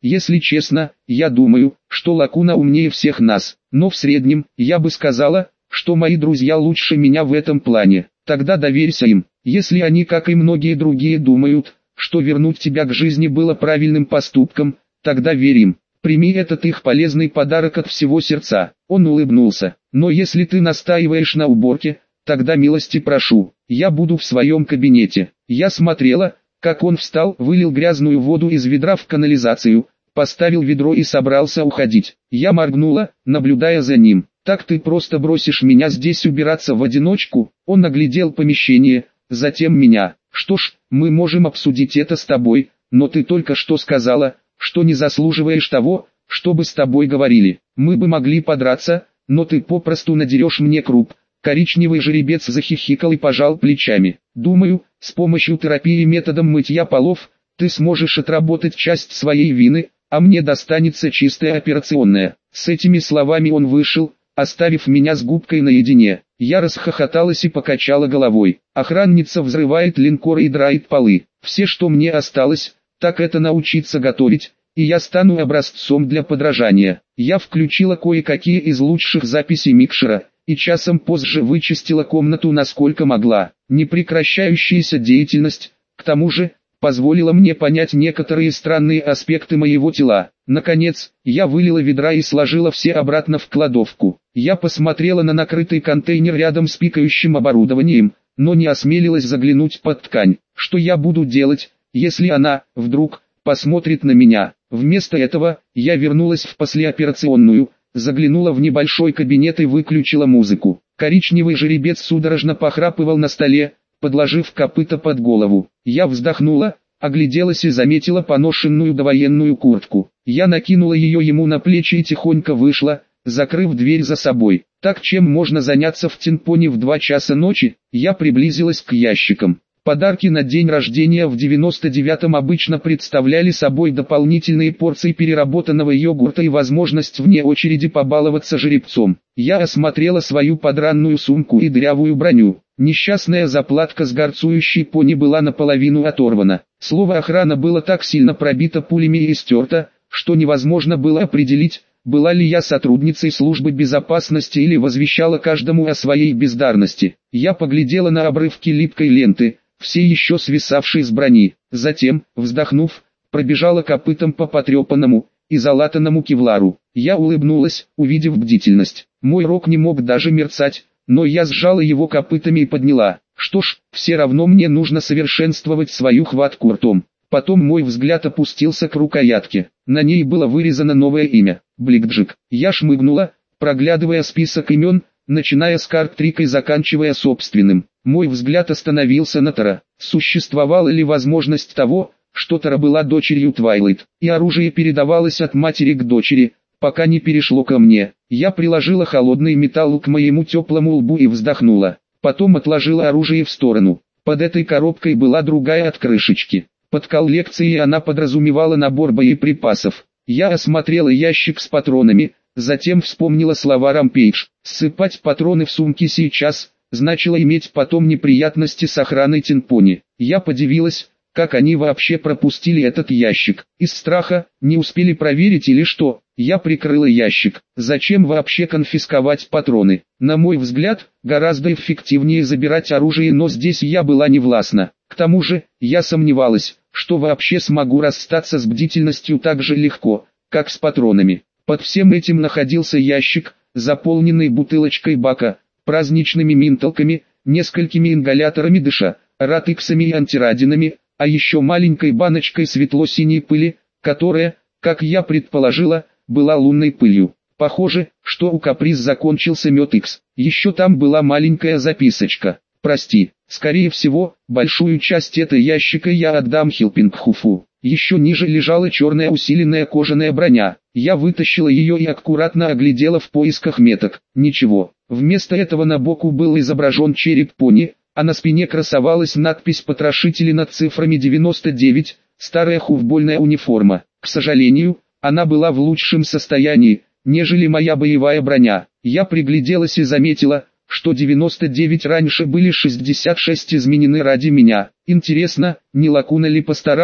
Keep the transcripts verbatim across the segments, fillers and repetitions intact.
Если честно, я думаю, что Лакуна умнее всех нас, но в среднем, я бы сказала, что мои друзья лучше меня в этом плане. Тогда доверься им, если они, как и многие другие, думают, что вернуть тебя к жизни было правильным поступком, тогда верь им. Прими этот их полезный подарок от всего сердца. Он улыбнулся. Но если ты настаиваешь на уборке, тогда милости прошу, я буду в своем кабинете. Я смотрела, как он встал, вылил грязную воду из ведра в канализацию, поставил ведро и собрался уходить. Я моргнула, наблюдая за ним. Так ты просто бросишь меня здесь убираться в одиночку? Он оглядел помещение, затем меня. Что ж, мы можем обсудить это с тобой, но ты только что сказала, что не заслуживаешь того, чтобы с тобой говорили. Мы бы могли подраться, но ты попросту надерешь мне круп. Коричневый жеребец захихикал и пожал плечами. Думаю, с помощью терапии методом мытья полов, ты сможешь отработать часть своей вины, а мне достанется чистая операционная. С этими словами он вышел, оставив меня с губкой наедине. Я расхохоталась и покачала головой. Охранница взрывает линкор и драит полы. Все, что мне осталось, так это научиться готовить, и я стану образцом для подражания. Я включила кое-какие из лучших записей микшера, и часом позже вычистила комнату насколько могла. Непрекращающаяся деятельность, к тому же, позволила мне понять некоторые странные аспекты моего тела. Наконец, я вылила ведра и сложила все обратно в кладовку. Я посмотрела на накрытый контейнер рядом с пикающим оборудованием, но не осмелилась заглянуть под ткань. Что я буду делать, если она, вдруг, посмотрит на меня? Вместо этого, я вернулась в послеоперационную, заглянула в небольшой кабинет и выключила музыку. Коричневый жеребец судорожно похрапывал на столе, подложив копыта под голову. Я вздохнула, огляделась и заметила поношенную довоенную куртку. Я накинула ее ему на плечи и тихонько вышла, закрыв дверь за собой. Так чем можно заняться в Тинпоне в два часа ночи? Я приблизилась к ящикам. Подарки на день рождения в девяносто девятом обычно представляли собой дополнительные порции переработанного йогурта и возможность вне очереди побаловаться жеребцом. Я осмотрела свою подранную сумку и дырявую броню. Несчастная заплатка с горцующей пони была наполовину оторвана. Слово «охрана» было так сильно пробито пулями и стерто, что невозможно было определить, была ли я сотрудницей службы безопасности или возвещала каждому о своей бездарности. Я поглядела на обрывки липкой ленты, все еще свисавшей с брони. Затем, вздохнув, пробежала копытом по потрепанному и залатанному кевлару. Я улыбнулась, увидев бдительность. Мой рог не мог даже мерцать, но я сжала его копытами и подняла. Что ж, все равно мне нужно совершенствовать свою хватку ртом. Потом мой взгляд опустился к рукоятке. На ней было вырезано новое имя – Бликджик. Я шмыгнула, проглядывая список имен, начиная с Картрика и заканчивая собственным. Мой взгляд остановился на Тара. Существовала ли возможность того, что Тара была дочерью Твайлайт, и оружие передавалось от матери к дочери, пока не перешло ко мне. Я приложила холодный металл к моему теплому лбу и вздохнула. Потом отложила оружие в сторону. Под этой коробкой была другая от крышечки. Под коллекцией она подразумевала набор боеприпасов. Я осмотрела ящик с патронами, затем вспомнила слова Рампейдж. Ссыпать патроны в сумки сейчас значило иметь потом неприятности с охраной Тинпони. Я подивилась, как они вообще пропустили этот ящик. Из страха, не успели проверить или что. Я прикрыла ящик. Зачем вообще конфисковать патроны? На мой взгляд, гораздо эффективнее забирать оружие, но здесь я была не властна. К тому же, я сомневалась, что вообще смогу расстаться с бдительностью так же легко, как с патронами. Под всем этим находился ящик, заполненный бутылочкой бака, праздничными минталками, несколькими ингаляторами дыша, ратексами и антирадинами, а еще маленькой баночкой светло-синей пыли, которая, как я предположила, была лунной пылью. Похоже, что у Каприз закончился мед Икс. Еще там была маленькая записочка. Прости, скорее всего, большую часть этой ящика я отдам Хилпингхуфу. Еще ниже лежала черная усиленная кожаная броня. Я вытащила ее и аккуратно оглядела в поисках меток. Ничего. Вместо этого на боку был изображен череп пони, а на спине красовалась надпись «Потрошители» над цифрами девяносто девять, старая хувбольная униформа. К сожалению, она была в лучшем состоянии, нежели моя боевая броня. Я пригляделась и заметила, что девяносто девять раньше были шестьдесят шесть изменены ради меня. Интересно, не Лакуна ли постаралась?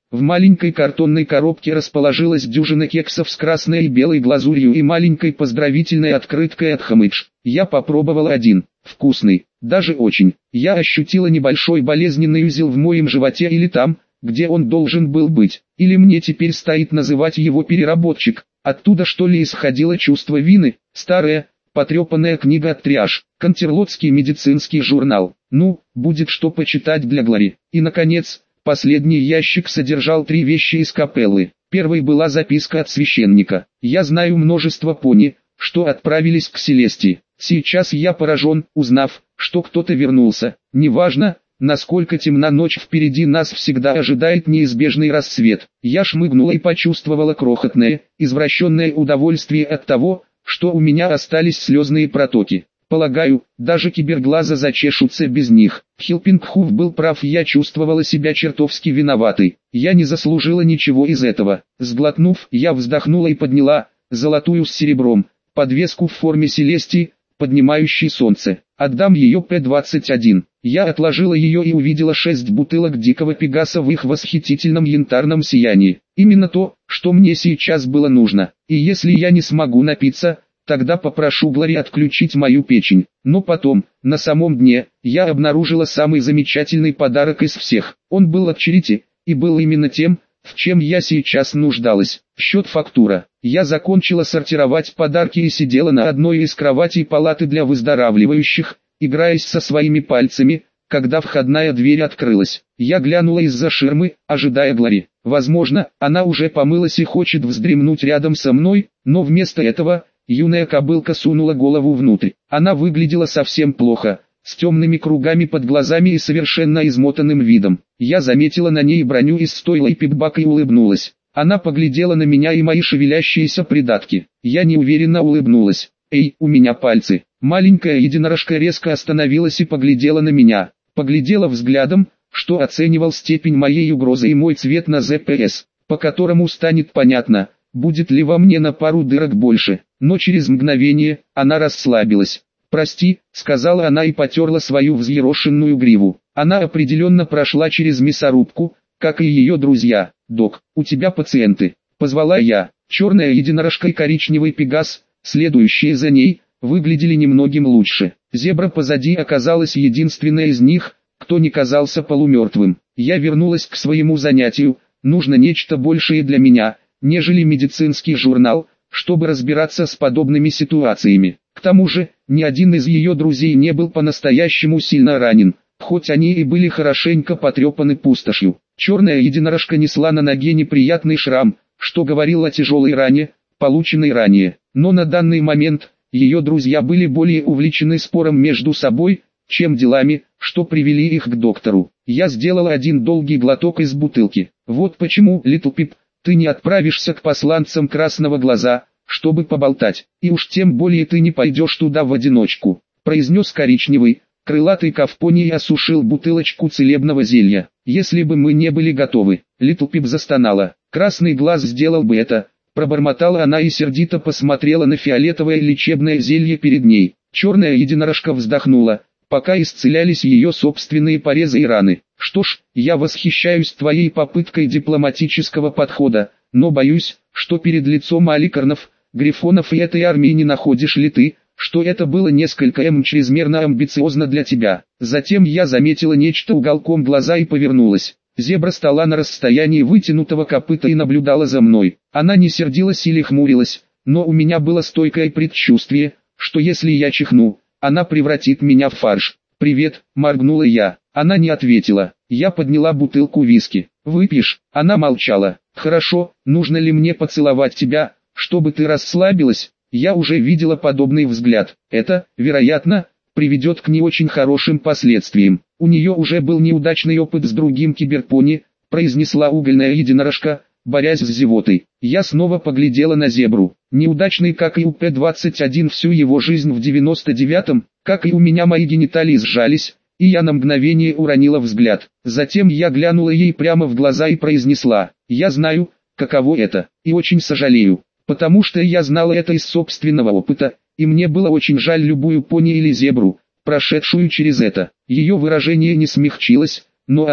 В маленькой картонной коробке расположилась дюжина кексов с красной и белой глазурью и маленькой поздравительной открыткой от Хомыч. Я попробовал один. Вкусный, даже очень. Я ощутила небольшой болезненный узел в моем животе или там, где он должен был быть. Или мне теперь стоит называть его переработчик. Оттуда что ли исходило чувство вины? Старая, потрепанная книга от Триаж. Контерлотский медицинский журнал. Ну, будет что почитать для Глори. И наконец, последний ящик содержал три вещи из капеллы. Первой была записка от священника. Я знаю множество пони, что отправились к Селестии. Сейчас я поражен, узнав, что кто-то вернулся. Неважно, насколько темна ночь, впереди нас всегда ожидает неизбежный рассвет. Я шмыгнула и почувствовала крохотное, извращенное удовольствие от того, что у меня остались слезные протоки. Полагаю, даже киберглаза зачешутся без них. Хилпингхуф был прав, я чувствовала себя чертовски виноватой. Я не заслужила ничего из этого. Сглотнув, я вздохнула и подняла золотую с серебром подвеску в форме Селестии, поднимающей солнце. Отдам ее П двадцать один. Я отложила ее и увидела шесть бутылок дикого пегаса в их восхитительном янтарном сиянии. Именно то, что мне сейчас было нужно. И если я не смогу напиться, тогда попрошу Глори отключить мою печень. Но потом, на самом дне, я обнаружила самый замечательный подарок из всех. Он был от Черити, и был именно тем, в чем я сейчас нуждалась. Счет-фактура. Я закончила сортировать подарки и сидела на одной из кроватей палаты для выздоравливающих, играясь со своими пальцами, когда входная дверь открылась. Я глянула из-за ширмы, ожидая Глори. Возможно, она уже помылась и хочет вздремнуть рядом со мной, но вместо этого юная кобылка сунула голову внутрь. Она выглядела совсем плохо, с темными кругами под глазами и совершенно измотанным видом. Я заметила на ней броню из стойла и пипбак и улыбнулась. Она поглядела на меня и мои шевелящиеся придатки. Я неуверенно улыбнулась. «Эй, у меня пальцы». Маленькая единорожка резко остановилась и поглядела на меня. Поглядела взглядом, что оценивал степень моей угрозы и мой цвет на зэ пэ эс, по которому станет понятно, будет ли во мне на пару дырок больше. Но через мгновение, она расслабилась. «Прости», — сказала она и потерла свою взъерошенную гриву. Она определенно прошла через мясорубку, как и ее друзья. «Док, у тебя пациенты», — позвала я. Черная единорожка и коричневый пегас, следующие за ней, выглядели немногим лучше. Зебра позади оказалась единственной из них, кто не казался полумертвым. Я вернулась к своему занятию. Нужно нечто большее для меня, нежели медицинский журнал, чтобы разбираться с подобными ситуациями. К тому же, ни один из ее друзей не был по-настоящему сильно ранен, хоть они и были хорошенько потрепаны пустошью. Черная единорожка несла на ноге неприятный шрам, что говорило о тяжелой ране, полученной ранее. Но на данный момент, ее друзья были более увлечены спором между собой, чем делами, что привели их к доктору. Я сделала один долгий глоток из бутылки. «Вот почему, Литл Пип, ты не отправишься к посланцам Красного Глаза, чтобы поболтать, и уж тем более ты не пойдешь туда в одиночку», произнес коричневый, крылатый ковпони и осушил бутылочку целебного зелья. «Если бы мы не были готовы», Литл Пип застонала. «Красный Глаз сделал бы это», пробормотала она и сердито посмотрела на фиолетовое лечебное зелье перед ней. Черная единорожка вздохнула, пока исцелялись ее собственные порезы и раны. «Что ж, я восхищаюсь твоей попыткой дипломатического подхода, но боюсь, что перед лицом аликарнов, грифонов и этой армии не находишь ли ты, что это было несколько м чрезмерно амбициозно для тебя». Затем я заметила нечто уголком глаза и повернулась. Зебра стояла на расстоянии вытянутого копыта и наблюдала за мной. Она не сердилась или хмурилась, но у меня было стойкое предчувствие, что если я чихну, она превратит меня в фарш. «Привет», — моргнула я. Она не ответила. Я подняла бутылку виски. «Выпьешь?» Она молчала. «Хорошо, нужно ли мне поцеловать тебя, чтобы ты расслабилась?» Я уже видела подобный взгляд. Это, вероятно, приведет к не очень хорошим последствиям. У нее уже был неудачный опыт с другим киберпони, произнесла угольная единорожка, борясь с зевотой. Я снова поглядела на зебру. Неудачный, как и у П двадцать один всю его жизнь в девяносто девятом, как и у меня мои гениталии сжались, и я на мгновение уронила взгляд. Затем я глянула ей прямо в глаза и произнесла: «Я знаю, каково это, и очень сожалею, потому что я знала это из собственного опыта, и мне было очень жаль любую пони или зебру, прошедшую через это». Ее выражение не смягчилось, но она,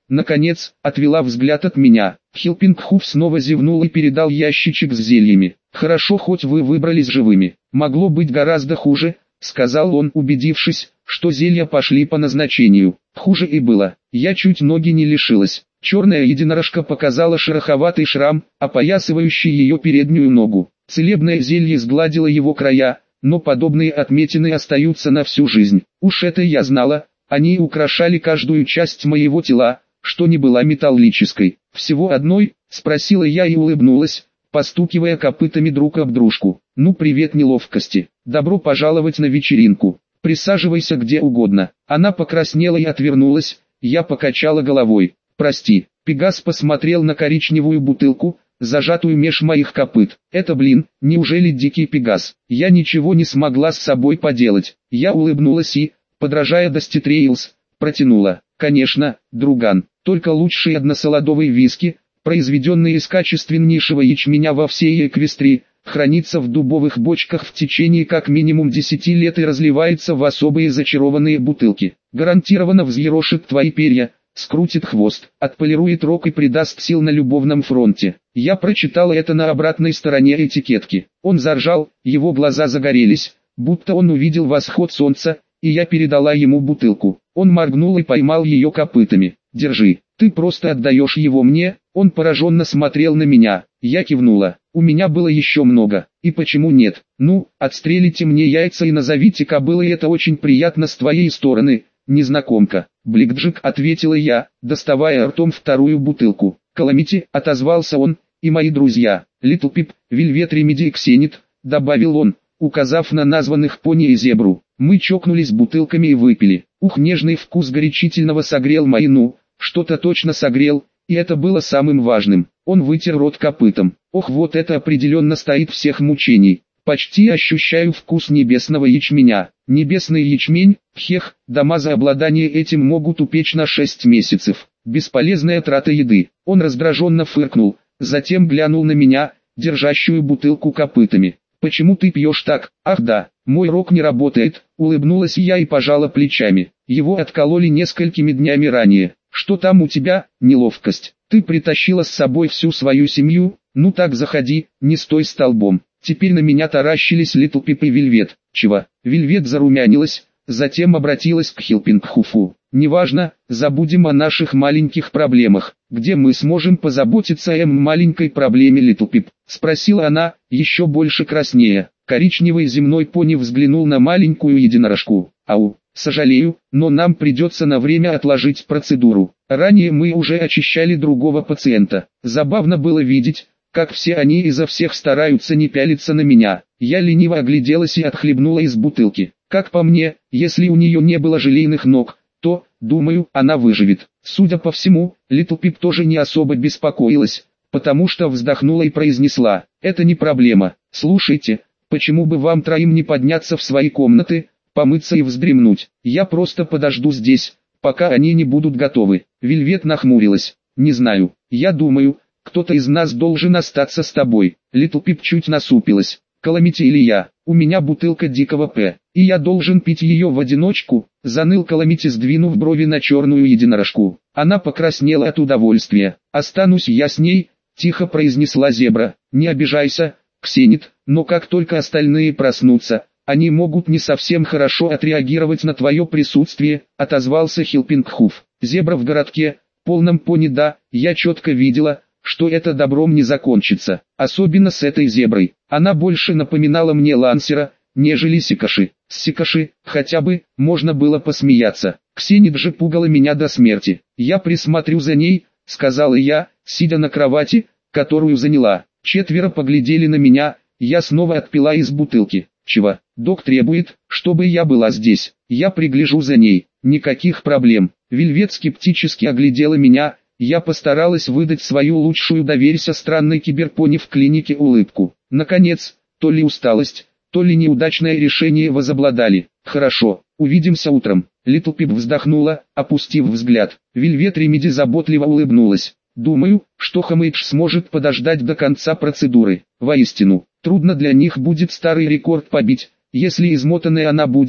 Наконец, отвела взгляд от меня. Хилпингхуф снова зевнул и передал ящичек с зельями. «Хорошо, хоть вы выбрались живыми. Могло быть гораздо хуже», — сказал он, убедившись, что зелья пошли по назначению. Хуже и было. Я чуть ноги не лишилась. Черная единорожка показала шероховатый шрам, опоясывающий ее переднюю ногу. Целебное зелье сгладило его края, но подобные отметины остаются на всю жизнь. Уж это я знала, они украшали каждую часть моего тела, что не была металлической. «Всего одной?» — спросила я и улыбнулась, постукивая копытами друг об дружку. «Ну привет неловкости. Добро пожаловать на вечеринку. Присаживайся где угодно». Она покраснела и отвернулась, я покачала головой. «Прости». Пегас посмотрел на коричневую бутылку, зажатую меж моих копыт. «Это, блин, неужели дикий Пегас?» Я ничего не смогла с собой поделать. Я улыбнулась и, подражая Дасти Трейлс, протянула. «Конечно, друган, только лучший односолодовый виски, произведенный из качественнейшего ячменя во всей Эквестрии, хранится в дубовых бочках в течение как минимум десяти лет и разливается в особые зачарованные бутылки. Гарантированно взъерошит твои перья, скрутит хвост, отполирует рог и придаст сил на любовном фронте». Я прочитала это на обратной стороне этикетки. Он заржал, его глаза загорелись, будто он увидел восход солнца, и я передала ему бутылку. Он моргнул и поймал ее копытами. «Держи, ты просто отдаешь его мне». Он пораженно смотрел на меня. Я кивнула. У меня было еще много. И почему нет? Ну, отстрелите мне яйца и назовите кобылой, это очень приятно с твоей стороны, незнакомка. «Бликджик», — ответила я, доставая ртом вторую бутылку. «Каламити», — отозвался он, — «и мои друзья, Литл Пип, Вельвет Ремеди и Ксенит», — добавил он, указав на названных пони и зебру. Мы чокнулись бутылками и выпили. Ух, нежный вкус горячительного согрел мои, ну, что-то точно согрел, и это было самым важным. Он вытер рот копытом. Ох, вот это определенно стоит всех мучений. Почти ощущаю вкус небесного ячменя. Небесный ячмень, хех, дома за обладание этим могут упечь на шесть месяцев. Бесполезная трата еды. Он раздраженно фыркнул, затем глянул на меня, держащую бутылку копытами. «Почему ты пьешь так? Ах да, мой рог не работает», — улыбнулась я и пожала плечами. Его откололи несколькими днями ранее. «Что там у тебя, неловкость? Ты притащила с собой всю свою семью? Ну так заходи, не стой столбом». Теперь на меня таращились Литл Пип и Вельвет. «Чего?» Вельвет зарумянилась, затем обратилась к Хилпингхуфу. «Неважно, забудем о наших маленьких проблемах. Где мы сможем позаботиться о маленькой проблеме, Литл Пип?» — спросила она, еще больше краснея. Коричневый земной пони взглянул на маленькую единорожку. «Ау, сожалею, но нам придется на время отложить процедуру. Ранее мы уже очищали другого пациента. Забавно было видеть, как все они изо всех стараются не пялиться на меня». Я лениво огляделась и отхлебнула из бутылки. Как по мне, если у нее не было желейных ног, то, думаю, она выживет. Судя по всему, Литл Пип тоже не особо беспокоилась, потому что вздохнула и произнесла: «Это не проблема. Слушайте, почему бы вам троим не подняться в свои комнаты, помыться и вздремнуть? Я просто подожду здесь, пока они не будут готовы». Вельвет нахмурилась. «Не знаю, я думаю, кто-то из нас должен остаться с тобой». Литл Пип чуть насупилась. «Каламити или я? У меня бутылка дикого П, и я должен пить ее в одиночку», — заныл Каламити, сдвинув брови на черную единорожку. Она покраснела от удовольствия. «Останусь я с ней», — тихо произнесла зебра. «Не обижайся, Ксенит, но как только остальные проснутся, они могут не совсем хорошо отреагировать на твое присутствие», — отозвался Хилпингхуф. «Зебра в городке, полном пони, да, я четко видела, что это добром не закончится, особенно с этой зеброй. Она больше напоминала мне Лансера, нежели Сикаши. С Сикаши, хотя бы, можно было посмеяться. Ксенит же пугала меня до смерти. Я присмотрю за ней», — сказала я, сидя на кровати, которую заняла. Четверо поглядели на меня, я снова отпила из бутылки. «Чего? Док требует, чтобы я была здесь. Я пригляжу за ней. Никаких проблем». Вельвет скептически оглядела меня. Я постаралась выдать свою лучшую «доверься странной киберпони в клинике» улыбку. Наконец, то ли усталость, то ли неудачное решение возобладали. «Хорошо, увидимся утром». Литл Пип вздохнула, опустив взгляд. Вельвет Ремеди заботливо улыбнулась. «Думаю, что Хомейдж сможет подождать до конца процедуры. Воистину, трудно для них будет старый рекорд побить, если измотанной она будет,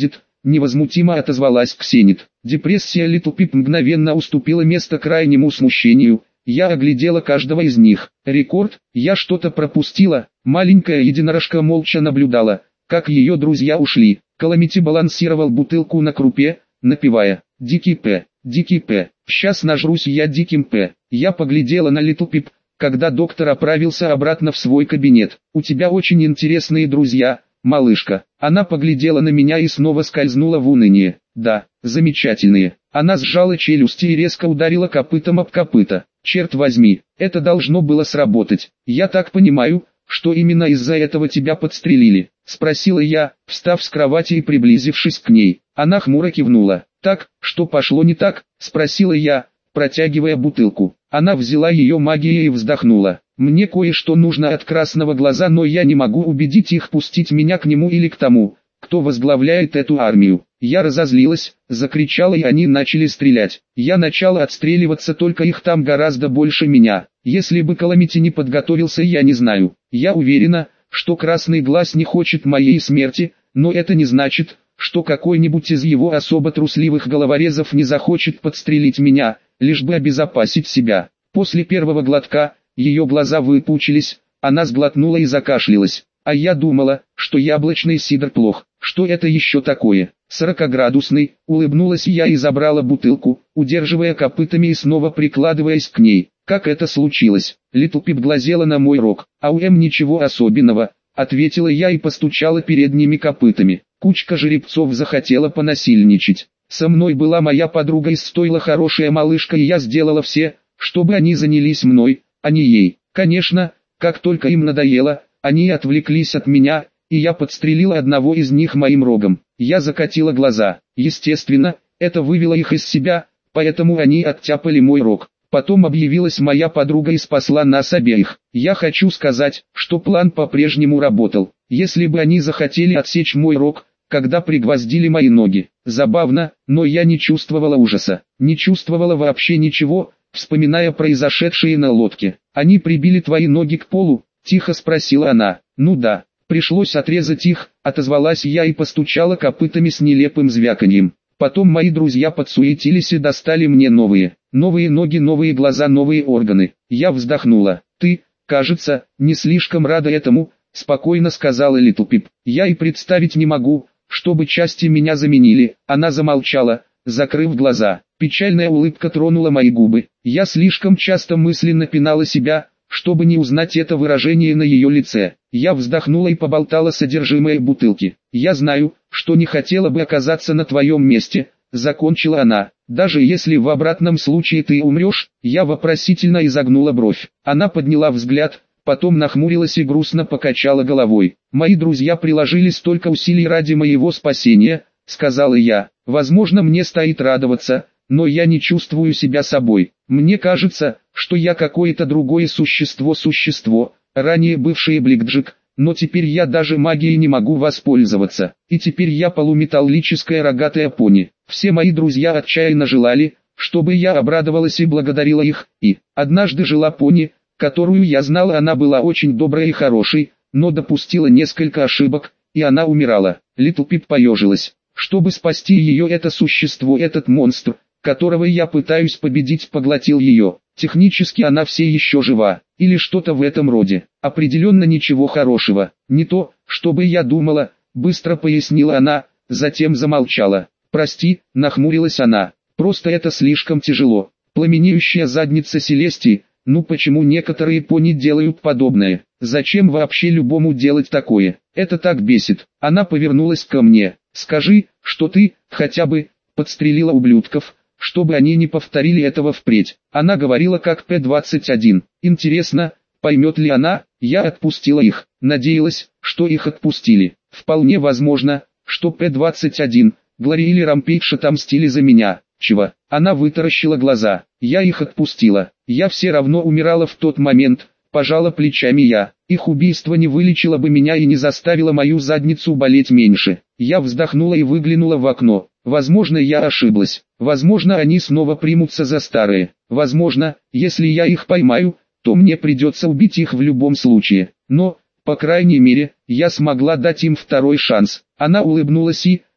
невозмутимо отозвалась Ксенит. Депрессия Литл-Пип мгновенно уступила место крайнему смущению. Я оглядела каждого из них. Рекорд, я что-то пропустила. Маленькая единорожка молча наблюдала, как ее друзья ушли. Каламити балансировал бутылку на крупе, напевая «Дикий П, Дикий П, сейчас нажрусь я Диким П». Я поглядела на Литл-Пип, когда доктор отправился обратно в свой кабинет. «У тебя очень интересные друзья, малышка». Она поглядела на меня и снова скользнула в уныние. «Да, замечательные». Она сжала челюсти и резко ударила копытом об копыта. «Черт возьми, это должно было сработать. Я так понимаю, что именно из-за этого тебя подстрелили?» — спросила я, встав с кровати и приблизившись к ней. Она хмуро кивнула. «Так, что пошло не так?» — спросила я, протягивая бутылку. Она взяла ее магией и вздохнула. «Мне кое-что нужно от Красного Глаза, но я не могу убедить их пустить меня к нему или к тому, кто возглавляет эту армию». Я разозлилась, закричала, и они начали стрелять. Я начала отстреливаться, только их там гораздо больше меня. Если бы Каламити не подготовился, я не знаю. Я уверена, что Красный Глаз не хочет моей смерти, но это не значит, что какой-нибудь из его особо трусливых головорезов не захочет подстрелить меня, лишь бы обезопасить себя. После первого глотка, ее глаза выпучились, она сглотнула и закашлялась. А я думала, что яблочный сидр плох. Что это еще такое? Сорокаградусный, улыбнулась я и забрала бутылку, удерживая копытами и снова прикладываясь к ней. Как это случилось? Литл-Пип глазела на мой рог. «А у Эм ничего особенного», — ответила я и постучала передними копытами. Кучка жеребцов захотела понасильничать. Со мной была моя подруга из стойла, хорошая малышка, и я сделала все, чтобы они занялись мной, а не ей. Конечно, как только им надоело, они отвлеклись от меня, и я подстрелила одного из них моим рогом. Я закатила глаза. Естественно, это вывело их из себя, поэтому они оттяпали мой рог. Потом объявилась моя подруга и спасла нас обеих. Я хочу сказать, что план по-прежнему работал. Если бы они захотели отсечь мой рог, когда пригвоздили мои ноги. Забавно, но я не чувствовала ужаса. Не чувствовала вообще ничего, вспоминая произошедшее на лодке. «Они прибили твои ноги к полу?» — тихо спросила она. «Ну да. Пришлось отрезать их», — отозвалась я и постучала копытами с нелепым звяканьем. Потом мои друзья подсуетились и достали мне новые. Новые ноги, новые глаза, новые органы. Я вздохнула. «Ты, кажется, не слишком рада этому», — спокойно сказала Литл-Пип. «Я и представить не могу, чтобы части меня заменили». Она замолчала, закрыв глаза. Печальная улыбка тронула мои губы. Я слишком часто мысленно пинала себя, чтобы не узнать это выражение на ее лице. Я вздохнула и поболтала содержимое бутылки. «Я знаю, что не хотела бы оказаться на твоем месте», — закончила она. «Даже если в обратном случае ты умрешь», — я вопросительно изогнула бровь. Она подняла взгляд, потом нахмурилась и грустно покачала головой. «Мои друзья приложили столько усилий ради моего спасения», — сказала я. «Возможно, мне стоит радоваться, но я не чувствую себя собой. Мне кажется, что я какое-то другое существо-существо, ранее бывшее Бликджик, но теперь я даже магией не могу воспользоваться. И теперь я полуметаллическая рогатая пони. Все мои друзья отчаянно желали, чтобы я обрадовалась и благодарила их, и однажды жила пони, которую я знала, она была очень доброй и хорошей, но допустила несколько ошибок, и она умирала». Литл-Пип поежилась. «Чтобы спасти ее, это существо, этот монстр, которого я пытаюсь победить, поглотил ее. Технически она все еще жива, или что-то в этом роде. Определенно ничего хорошего. Не то, чтобы я думала», — быстро пояснила она, затем замолчала. «Прости», — нахмурилась она, — «просто это слишком тяжело. Пламенеющая задница Селестии, ну почему некоторые пони делают подобное? Зачем вообще любому делать такое? Это так бесит». Она повернулась ко мне. «Скажи, что ты, хотя бы, подстрелила ублюдков, чтобы они не повторили этого впредь». Она говорила как П двадцать один. Интересно, поймет ли она? Я отпустила их. Надеялась, что их отпустили. Вполне возможно, что П двадцать один, Глори или Рампейдж отомстили за меня. Чего? Она вытаращила глаза. Я их отпустила. Я все равно умирала в тот момент, пожала плечами я. Их убийство не вылечило бы меня и не заставило мою задницу болеть меньше. Я вздохнула и выглянула в окно. Возможно, я ошиблась. Возможно, они снова примутся за старые. Возможно, если я их поймаю, то мне придется убить их в любом случае. Но, по крайней мере, я смогла дать им второй шанс. Она улыбнулась и,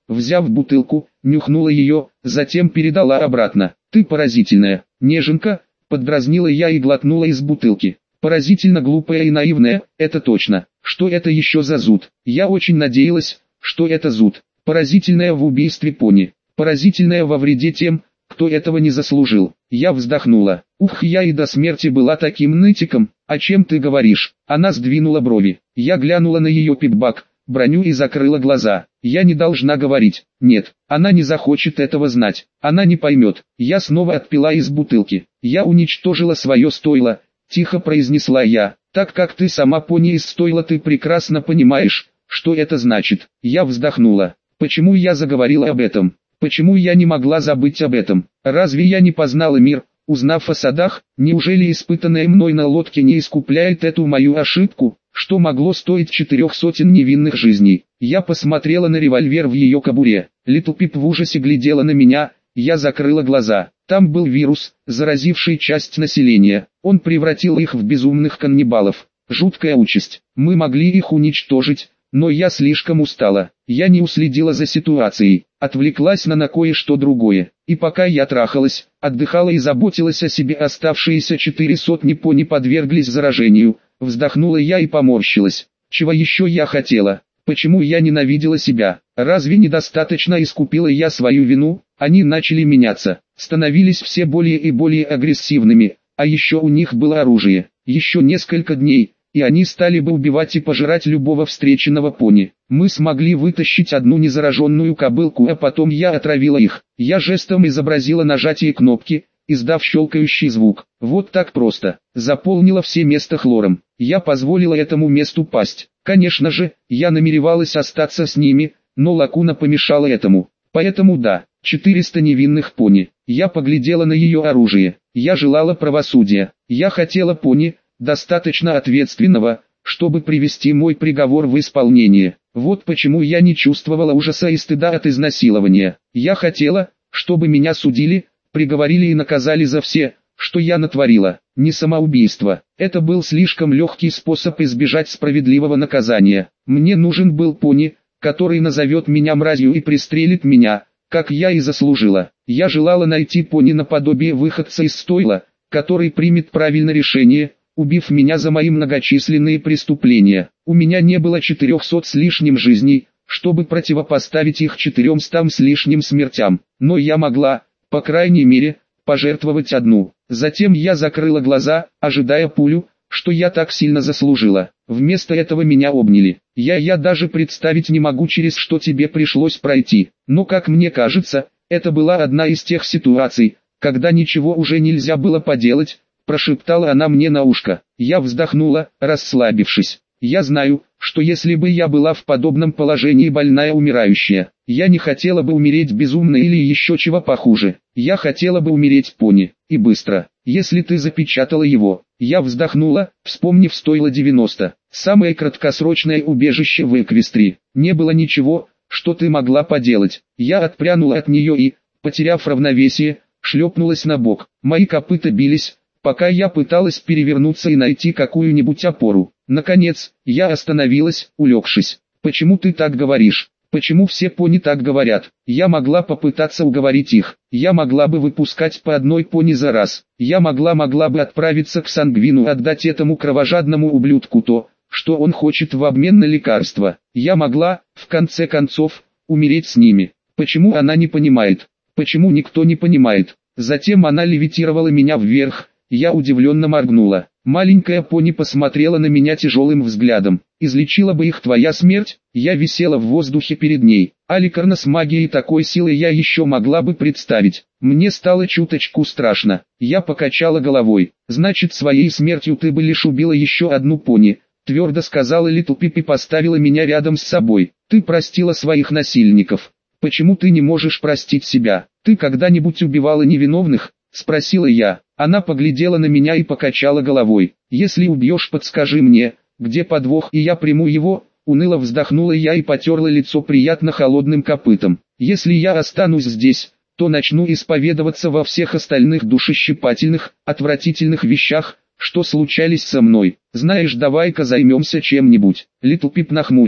Взяв бутылку, нюхнула ее, затем передала обратно. «Ты поразительная, неженка», — поддразнила я и глотнула из бутылки. «Поразительно глупая и наивная, это точно. Что это еще за зуд? Я очень надеялась, что это зуд. Поразительная в убийстве пони. Поразительная во вреде тем, кто этого не заслужил». Я вздохнула. «Ух, я и до смерти была таким нытиком. О чем ты говоришь?» Она сдвинула брови. Я глянула на ее пипбак, броню и закрыла глаза. Я не должна говорить. Нет, она не захочет этого знать. Она не поймет. Я снова отпила из бутылки. «Я уничтожила свое стойло», — тихо произнесла я. «Так как ты сама пони из стойла, ты прекрасно понимаешь, что это значит». Я вздохнула. Почему я заговорила об этом? Почему я не могла забыть об этом? Разве я не познала мир, узнав о садах? Неужели испытанное мной на лодке не искупляет эту мою ошибку, что могло стоить четырех сотен невинных жизней? Я посмотрела на револьвер в ее кобуре. Литл Пип в ужасе глядела на меня. Я закрыла глаза. Там был вирус, заразивший часть населения. Он превратил их в безумных каннибалов. Жуткая участь. Мы могли их уничтожить, но я слишком устала. Я не уследила за ситуацией, отвлеклась на на кое-что другое. И пока я трахалась, отдыхала и заботилась о себе, оставшиеся четыре сотни пони подверглись заражению. Вздохнула я и поморщилась. Чего еще я хотела? Почему я ненавидела себя? Разве недостаточно искупила я свою вину? Они начали меняться, становились все более и более агрессивными, а еще у них было оружие. Еще несколько дней, и они стали бы убивать и пожирать любого встреченного пони. Мы смогли вытащить одну незараженную кобылку, а потом я отравила их. Я жестом изобразила нажатие кнопки, издав щелкающий звук. Вот так просто. Заполнила все места хлором. Я позволила этому месту пасть. Конечно же, я намеревалась остаться с ними, но Лакуна помешала этому. Поэтому да, четыреста невинных пони. Я поглядела на ее оружие. Я желала правосудия. Я хотела пони, достаточно ответственного, чтобы привести мой приговор в исполнение. Вот почему я не чувствовала ужаса и стыда от изнасилования. Я хотела, чтобы меня судили, приговорили и наказали за все, что я натворила. Не самоубийство. Это был слишком легкий способ избежать справедливого наказания. Мне нужен был пони, который назовет меня мразью и пристрелит меня, как я и заслужила. Я желала найти пони наподобие выходца из стойла, который примет правильное решение, убив меня за мои многочисленные преступления. У меня не было четырехсот с лишним жизней, чтобы противопоставить их четырёмстам с лишним смертям. Но я могла, по крайней мере, пожертвовать одну. Затем я закрыла глаза, ожидая пулю, что я так сильно заслужила. Вместо этого меня обняли. Я я даже представить не могу, через что тебе пришлось пройти. Но как мне кажется, это была одна из тех ситуаций, когда ничего уже нельзя было поделать, прошептала она мне на ушко. Я вздохнула, расслабившись. Я знаю, что если бы я была в подобном положении больная умирающая, я не хотела бы умереть безумно или еще чего похуже. Я хотела бы умереть пони, и быстро. Если ты запечатала его. Я вздохнула, вспомнив стойло девяносто. Самое краткосрочное убежище в Эквестрии. Не было ничего, что ты могла поделать. Я отпрянула от нее и, потеряв равновесие, шлепнулась на бок. Мои копыта бились, пока я пыталась перевернуться и найти какую-нибудь опору. Наконец, я остановилась, улегшись. «Почему ты так говоришь? Почему все пони так говорят?» Я могла попытаться уговорить их. Я могла бы выпускать по одной пони за раз. Я могла могла бы отправиться к Сангвину и отдать этому кровожадному ублюдку то, что он хочет в обмен на лекарство. Я могла, в конце концов, умереть с ними. Почему она не понимает? Почему никто не понимает? Затем она левитировала меня вверх. Я удивленно моргнула. Маленькая пони посмотрела на меня тяжелым взглядом. «Излечила бы их твоя смерть?» Я висела в воздухе перед ней. Аликарна с магией такой силы я еще могла бы представить. Мне стало чуточку страшно. Я покачала головой. «Значит, своей смертью ты бы лишь убила еще одну пони», твердо сказала Литл Пип и поставила меня рядом с собой. «Ты простила своих насильников. Почему ты не можешь простить себя? Ты когда-нибудь убивала невиновных?» Спросила я. Она поглядела на меня и покачала головой. «Если убьешь, подскажи мне, где подвох, и я приму его». Уныло вздохнула я и потерла лицо приятно холодным копытом. «Если я останусь здесь, то начну исповедоваться во всех остальных душещипательных, отвратительных вещах, что случались со мной. Знаешь, давай-ка займемся чем-нибудь». Литл Пип нахмурилась.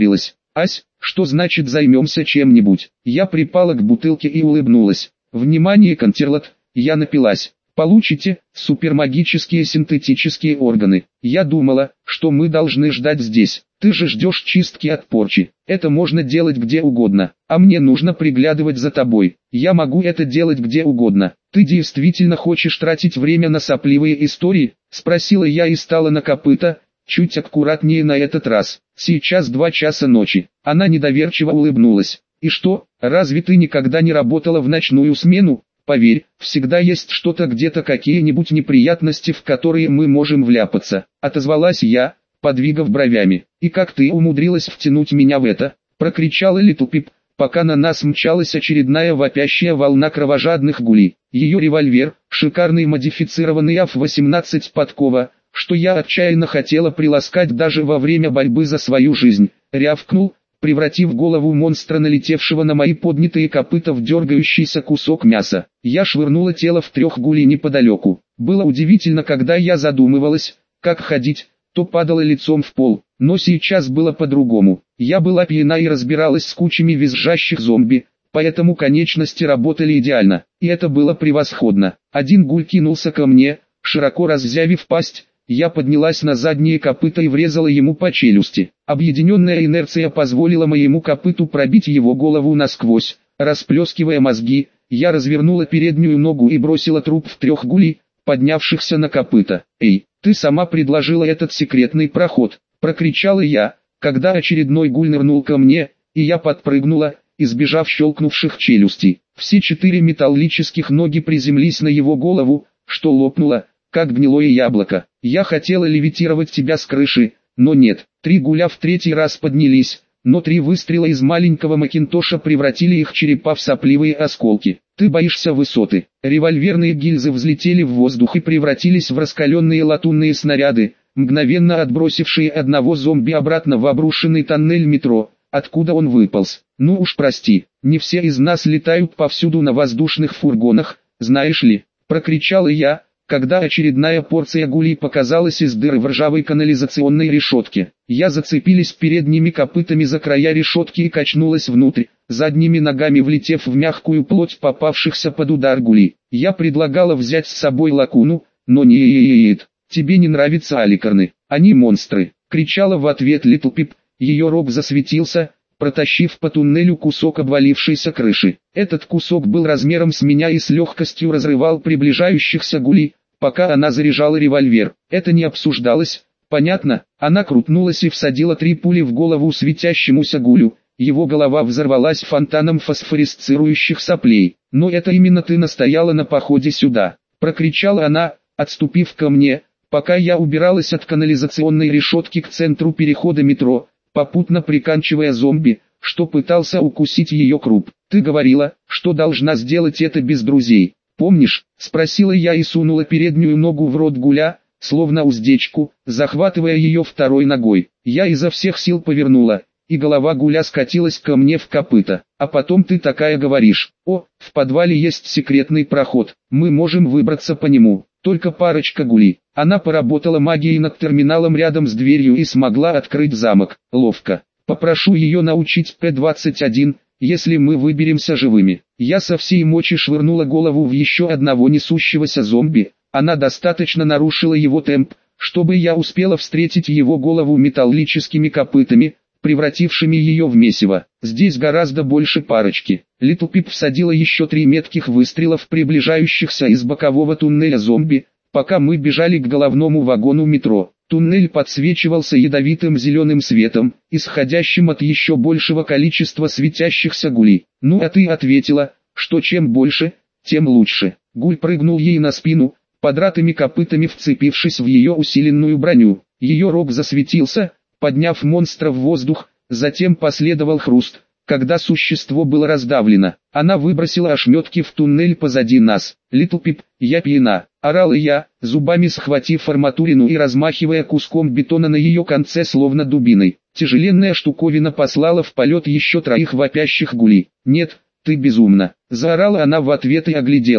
Ась, что значит займемся чем-нибудь? Я припала к бутылке и улыбнулась. Внимание, Контерлот, я напилась. Получите супермагические синтетические органы. Я думала, что мы должны ждать здесь. Ты же ждешь чистки от порчи. Это можно делать где угодно, а мне нужно приглядывать за тобой. Я могу это делать где угодно. Ты действительно хочешь тратить время на сопливые истории? Спросила я и стала на копыта, чуть аккуратнее на этот раз. Сейчас два часа ночи. Она недоверчиво улыбнулась. И что, разве ты никогда не работала в ночную смену? Поверь, всегда есть что-то где-то, какие-нибудь неприятности, в которые мы можем вляпаться. Отозвалась я, подвигав бровями. И как ты умудрилась втянуть меня в это? Прокричала Литл Пип, пока на нас мчалась очередная вопящая волна кровожадных гулей. Ее револьвер, шикарный модифицированный эй эй восемнадцать подкова, что я отчаянно хотела приласкать даже во время борьбы за свою жизнь, рявкнул, превратив голову монстра, налетевшего на мои поднятые копыта, в дергающийся кусок мяса. Я швырнула тело в трех гулей неподалеку. Было удивительно, когда я задумывалась, как ходить, то падала лицом в пол, но сейчас было по-другому. Я была пьяна и разбиралась с кучами визжащих зомби, поэтому конечности работали идеально, и это было превосходно. Один гуль кинулся ко мне, широко раззявив пасть. Я поднялась на задние копыта и врезала ему по челюсти. Объединенная инерция позволила моему копыту пробить его голову насквозь, расплескивая мозги. Я развернула переднюю ногу и бросила труп в трех гулей, поднявшихся на копыта. «Эй, ты сама предложила этот секретный проход!» — прокричала я, когда очередной гуль нырнул ко мне, и я подпрыгнула, избежав щелкнувших челюстей. Все четыре металлических ноги приземлились на его голову, что лопнуло, как гнилое яблоко. Я хотела левитировать тебя с крыши, но нет. Три гуля в третий раз поднялись, но три выстрела из маленького Макинтоша превратили их черепа в сопливые осколки. Ты боишься высоты. Револьверные гильзы взлетели в воздух и превратились в раскаленные латунные снаряды, мгновенно отбросившие одного зомби обратно в обрушенный тоннель метро, откуда он выполз. Ну уж прости, не все из нас летают повсюду на воздушных фургонах, знаешь ли, прокричала я, когда очередная порция гулей показалась из дыры в ржавой канализационной решетке. Я зацепилась передними копытами за края решетки и качнулась внутрь, задними ногами влетев в мягкую плоть попавшихся под удар гулей. Я предлагала взять с собой лакуну, но нет, тебе не нравятся аликарны, они монстры, кричала в ответ Литл Пип. Ее рог засветился, протащив по туннелю кусок обвалившейся крыши. Этот кусок был размером с меня и с легкостью разрывал приближающихся гулей, пока она заряжала револьвер. Это не обсуждалось, понятно? Она крутнулась и всадила три пули в голову светящемуся гулю. Его голова взорвалась фонтаном фосфорисцирующих соплей. «Но это именно ты настояла на походе сюда!» — прокричала она, отступив ко мне, пока я убиралась от канализационной решетки к центру перехода метро, попутно приканчивая зомби, что пытался укусить ее круп. «Ты говорила, что должна сделать это без друзей. Помнишь?» — спросила я и сунула переднюю ногу в рот гуля, словно уздечку, захватывая ее второй ногой. Я изо всех сил повернула, и голова гуля скатилась ко мне в копыта. «А потом ты такая говоришь: о, в подвале есть секретный проход, мы можем выбраться по нему, только парочка гулей». Она поработала магией над терминалом рядом с дверью и смогла открыть замок. Ловко. Попрошу ее научить П двадцать один, если мы выберемся живыми. Я со всей мочи швырнула голову в еще одного несущегося зомби. Она достаточно нарушила его темп, чтобы я успела встретить его голову металлическими копытами, превратившими ее в месиво. Здесь гораздо больше парочки. Литл Пип всадила еще три метких выстрела в приближающихся из бокового туннеля зомби, пока мы бежали к головному вагону метро. Туннель подсвечивался ядовитым зеленым светом, исходящим от еще большего количества светящихся гулей. «Ну а ты ответила, что чем больше, тем лучше». Гуль прыгнул ей на спину, подратыми копытами вцепившись в ее усиленную броню. Ее рог засветился, подняв монстра в воздух, затем последовал хруст. Когда существо было раздавлено, она выбросила ошметки в туннель позади нас. «Литл Пип, я пьяна!» — орала я, зубами схватив арматурину и размахивая куском бетона на ее конце словно дубиной. Тяжеленная штуковина послала в полет еще троих вопящих гулей. «Нет, ты безумна!» — заорала она в ответ и огляделась.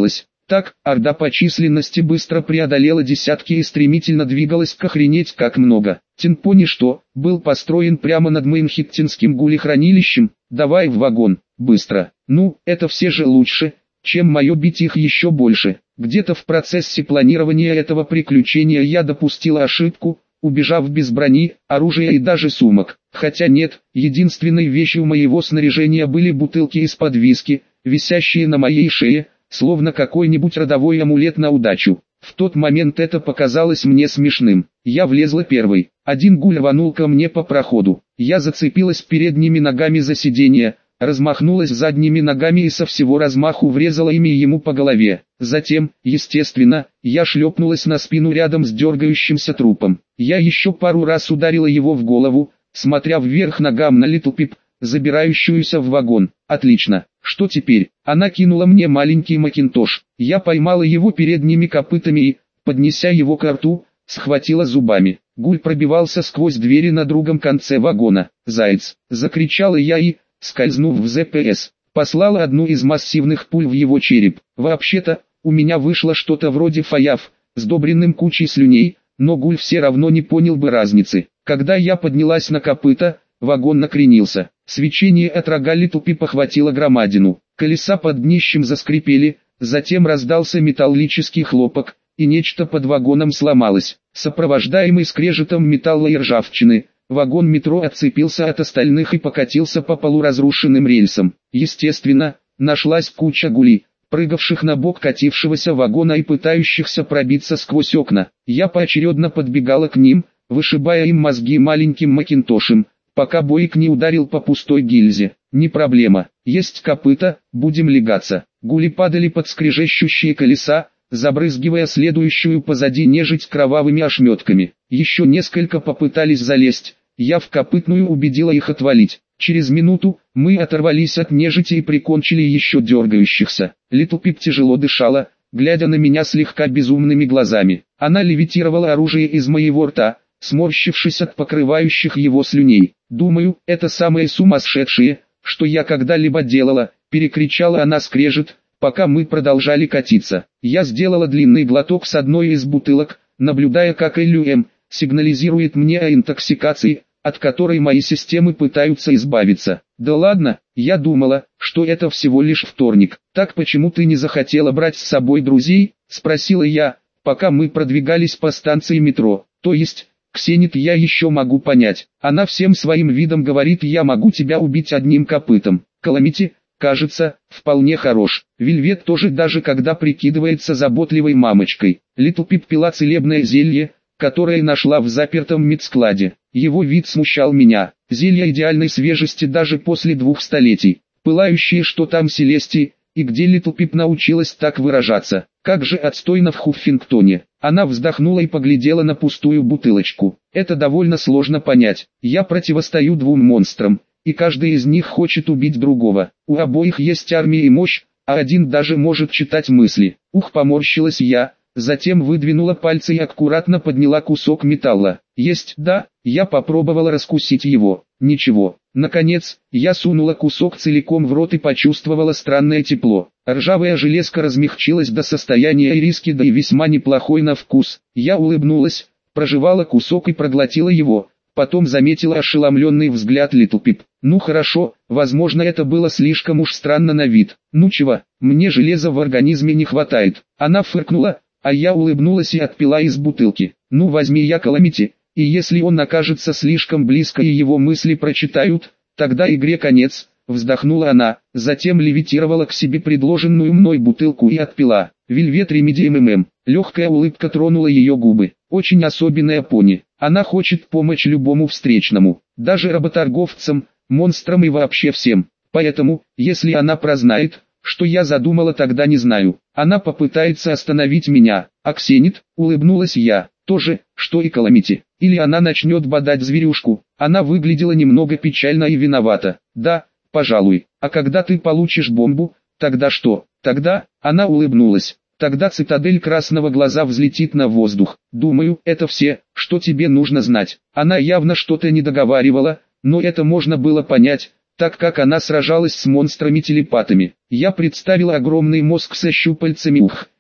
Так, орда по численности быстро преодолела десятки и стремительно двигалась к охренеть как много. Тинпони что, был построен прямо над Мейнхиттинским гулехранилищем? Давай в вагон, быстро. Ну, это все же лучше, чем мое бить их еще больше. Где-то в процессе планирования этого приключения я допустила ошибку, убежав без брони, оружия и даже сумок. Хотя нет, единственной вещью моего снаряжения были бутылки из-под виски, висящие на моей шее, словно какой-нибудь родовой амулет на удачу. В тот момент это показалось мне смешным. Я влезла первой. Один гуль рванул ко мне по проходу. Я зацепилась передними ногами за сиденье, размахнулась задними ногами и со всего размаху врезала ими ему по голове. Затем, естественно, я шлепнулась на спину рядом с дергающимся трупом. Я еще пару раз ударила его в голову, смотря вверх ногам на Литл Пип, забирающуюся в вагон. Отлично. Что теперь? Она кинула мне маленький макинтош. Я поймала его передними копытами и, поднеся его к рту, схватила зубами. Гуль пробивался сквозь двери на другом конце вагона. «Заяц!» — закричала я и, скользнув в ЗПС, послала одну из массивных пуль в его череп. Вообще-то, у меня вышло что-то вроде фаяв, сдобренным кучей слюней, но Гуль все равно не понял бы разницы. Когда я поднялась на копыта, вагон накренился. Свечение от рога Литл Пип охватило громадину. Колеса под днищем заскрипели, затем раздался металлический хлопок, и нечто под вагоном сломалось. Сопровождаемый скрежетом металла и ржавчины, вагон метро отцепился от остальных и покатился по полуразрушенным рельсам. Естественно, нашлась куча гулей, прыгавших на бок катившегося вагона и пытающихся пробиться сквозь окна. Я поочередно подбегала к ним, вышибая им мозги маленьким макинтошем, пока Боик не ударил по пустой гильзе. Не проблема, есть копыта, будем легаться. Гули падали под скрежещущие колеса, забрызгивая следующую позади нежить кровавыми ошметками. Еще несколько попытались залезть, я в копытную убедила их отвалить. Через минуту, мы оторвались от нежити и прикончили еще дергающихся. Литл Пип тяжело дышала, глядя на меня слегка безумными глазами. Она левитировала оружие из моего рта, сморщившись от покрывающих его слюней. «Думаю, это самое сумасшедшее, что я когда-либо делала», — перекричала она скрежет, пока мы продолжали катиться. Я сделала длинный глоток с одной из бутылок, наблюдая, как Элюэм сигнализирует мне о интоксикации, от которой мои системы пытаются избавиться. «Да ладно, я думала, что это всего лишь вторник. Так почему ты не захотела брать с собой друзей?» — спросила я, пока мы продвигались по станции метро. «То есть, Ксенит, я еще могу понять. Она всем своим видом говорит: я могу тебя убить одним копытом. Каламити, кажется, вполне хорош. Вельвет тоже, даже когда прикидывается заботливой мамочкой. Литл Пип пила целебное зелье, которое нашла в запертом медскладе. Его вид смущал меня. Зелье идеальной свежести даже после двух столетий. Пылающие, что там Селестии, и где Литл Пип научилась так выражаться. Как же отстойно в Хуффингтоне. Она вздохнула и поглядела на пустую бутылочку. Это довольно сложно понять. Я противостою двум монстрам, и каждый из них хочет убить другого. У обоих есть армия и мощь, а один даже может читать мысли. Ух, поморщилась я, затем выдвинула пальцы и аккуратно подняла кусок металла. Есть, да, я попробовала раскусить его. Ничего. Наконец, я сунула кусок целиком в рот и почувствовала странное тепло. Ржавая железка размягчилась до состояния ириски, да и весьма неплохой на вкус. Я улыбнулась, прожевала кусок и проглотила его. Потом заметила ошеломленный взгляд Литл Пип. Ну хорошо, возможно, это было слишком уж странно на вид. Ну чего, мне железа в организме не хватает. Она фыркнула, а я улыбнулась и отпила из бутылки. Ну возьми я Каламити, и если он окажется слишком близко и его мысли прочитают, тогда игре конец. Вздохнула она, затем левитировала к себе предложенную мной бутылку и отпила. Вельвет Ремеди МММ. Легкая улыбка тронула ее губы. Очень особенная пони. Она хочет помочь любому встречному, даже работорговцам, монстрам и вообще всем. Поэтому, если она прознает, что я задумала, тогда не знаю. Она попытается остановить меня. А Ксенит, улыбнулась я, тоже, что и Каламити. Или она начнет бодать зверюшку. Она выглядела немного печально и виновата. Да, пожалуй. А когда ты получишь бомбу, тогда что? Тогда, она улыбнулась. Тогда цитадель Красного Глаза взлетит на воздух. Думаю, это все, что тебе нужно знать. Она явно что-то не договаривала, но это можно было понять, так как она сражалась с монстрами-телепатами. Я представила огромный мозг со щупальцами, ух,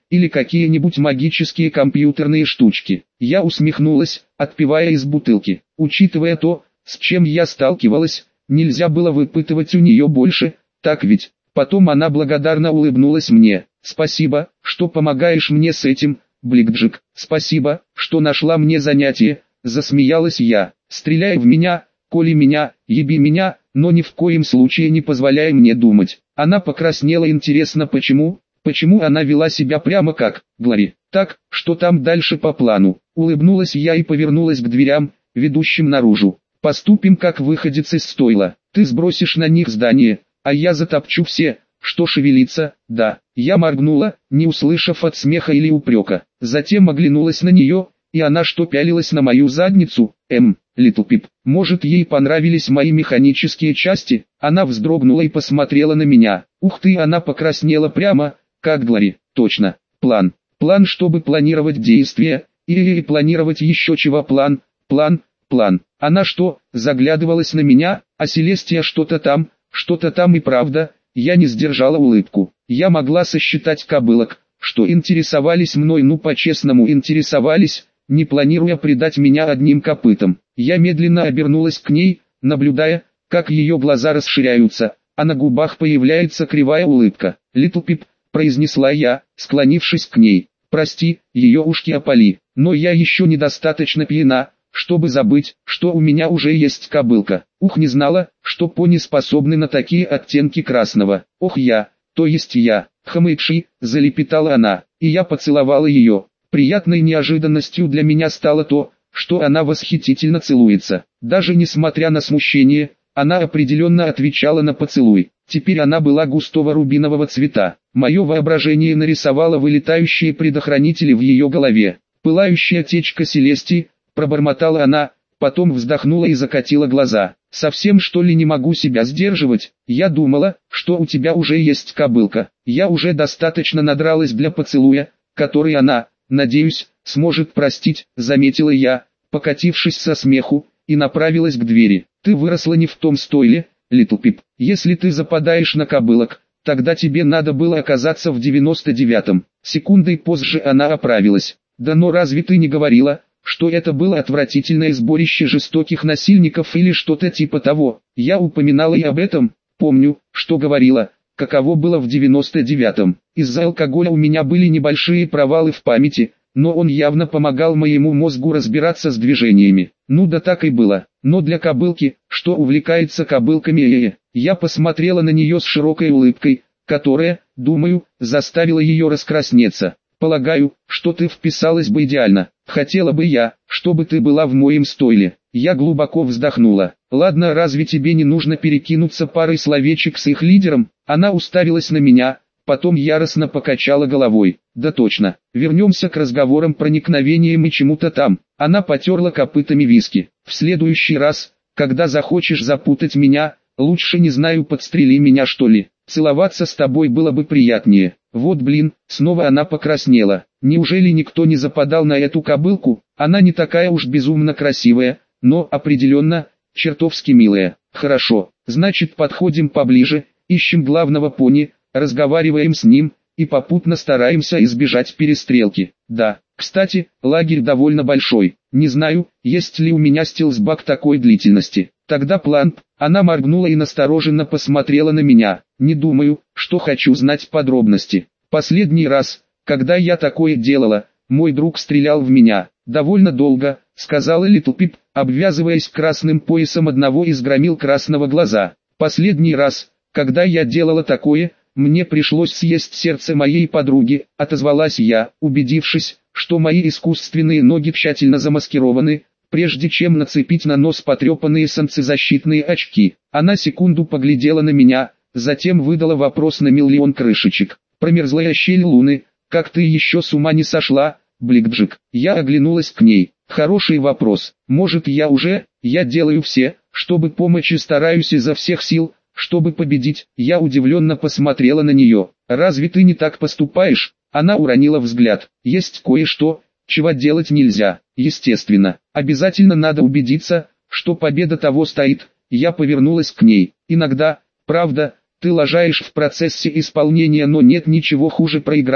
или какие-нибудь магические компьютерные штучки. Я усмехнулась, отпивая из бутылки. Учитывая то, с чем я сталкивалась, нельзя было выпытывать у нее больше, так ведь? Потом она благодарно улыбнулась мне. «Спасибо, что помогаешь мне с этим, Бликджик. Спасибо, что нашла мне занятие», — засмеялась я. «Стреляй в меня, коли меня, еби меня, но ни в коем случае не позволяй мне думать». Она покраснела. Интересно почему? Почему она вела себя прямо как Глори? Так, что там дальше по плану? Улыбнулась я и повернулась к дверям, ведущим наружу. «Поступим как выходец из стойла. Ты сбросишь на них здание, а я затопчу все, что шевелится». Да, я моргнула, не услышав от смеха или упрека. Затем оглянулась на нее, и она что, пялилась на мою задницу? Эм, Литл Пип, может, ей понравились мои механические части? Она вздрогнула и посмотрела на меня. Ух ты, она покраснела прямо, как Глори. Точно, план. План, чтобы планировать действия, или планировать еще чего. План, план, план. Она что, заглядывалась на меня, а Селестия что-то там, что-то там и правда. Я не сдержала улыбку. Я могла сосчитать кобылок, что интересовались мной, ну по-честному интересовались, не планируя предать меня одним копытом. Я медленно обернулась к ней, наблюдая, как ее глаза расширяются, а на губах появляется кривая улыбка. «Литл Пип», — произнесла я, склонившись к ней. «Прости, ее ушки опали, но я еще недостаточно пьяна, чтобы забыть, что у меня уже есть кобылка. Ух, не знала, что пони способны на такие оттенки красного. Ох я, то есть я, хмыкши», — залепетала она, и я поцеловала ее. Приятной неожиданностью для меня стало то, что она восхитительно целуется. Даже несмотря на смущение, она определенно отвечала на поцелуй. Теперь она была густого рубинового цвета. Мое воображение нарисовало вылетающие предохранители в ее голове. «Пылающая течка Селестии», — пробормотала она, потом вздохнула и закатила глаза. «Совсем что ли не могу себя сдерживать? Я думала, что у тебя уже есть кобылка. Я уже достаточно надралась для поцелуя, который она, надеюсь, сможет простить», — заметила я, покатившись со смеху, и направилась к двери. «Ты выросла не в том стойле, Литл Пип. Если ты западаешь на кобылок, тогда тебе надо было оказаться в девяносто девятом. Секундой позже она оправилась. «Да но разве ты не говорила, что это было отвратительное сборище жестоких насильников или что-то типа того?» Я упоминала и об этом. Помню, что говорила. Каково было в девяносто девятом. Из-за алкоголя у меня были небольшие провалы в памяти, но он явно помогал моему мозгу разбираться с движениями. Ну да так и было. Но для кобылки, что увлекается кобылками, э -э. Я посмотрела на нее с широкой улыбкой, которая, думаю, заставила ее раскраснеться. «Полагаю, что ты вписалась бы идеально. Хотела бы я, чтобы ты была в моем стойле». Я глубоко вздохнула. «Ладно, разве тебе не нужно перекинуться парой словечек с их лидером?» Она уставилась на меня, потом яростно покачала головой. «Да точно, вернемся к разговорам, проникновениям и чему-то там». Она потерла копытами виски. «В следующий раз, когда захочешь запутать меня, лучше, не знаю, подстрели меня что ли. Целоваться с тобой было бы приятнее». Вот блин, снова она покраснела. Неужели никто не западал на эту кобылку? Она не такая уж безумно красивая, но определенно, чертовски милая. Хорошо, значит подходим поближе, ищем главного пони, разговариваем с ним, и попутно стараемся избежать перестрелки. Да, кстати, лагерь довольно большой. Не знаю, есть ли у меня стилсбаг такой длительности. Тогда план. Она моргнула и настороженно посмотрела на меня. Не думаю, что хочу знать подробности. Последний раз, когда я такое делала, мой друг стрелял в меня. Довольно долго, сказала Литл Пип, обвязываясь красным поясом одного из громил красного глаза. Последний раз, когда я делала такое, мне пришлось съесть сердце моей подруги, отозвалась я, убедившись, что мои искусственные ноги тщательно замаскированы, прежде чем нацепить на нос потрепанные солнцезащитные очки. Она секунду поглядела на меня, затем выдала вопрос на миллион крышечек. «Промерзлая щель луны, как ты еще с ума не сошла, Бликджик?» Я оглянулась к ней. «Хороший вопрос. Может, я уже, я делаю все, чтобы помочь и стараюсь изо всех сил, чтобы победить». Я удивленно посмотрела на нее. «Разве ты не так поступаешь?» Она уронила взгляд. «Есть кое-что, чего делать нельзя. Естественно, обязательно надо убедиться, что победа того стоит». Я повернулась к ней. «Иногда, правда, ты лажаешь в процессе исполнения, но нет ничего хуже проиграть,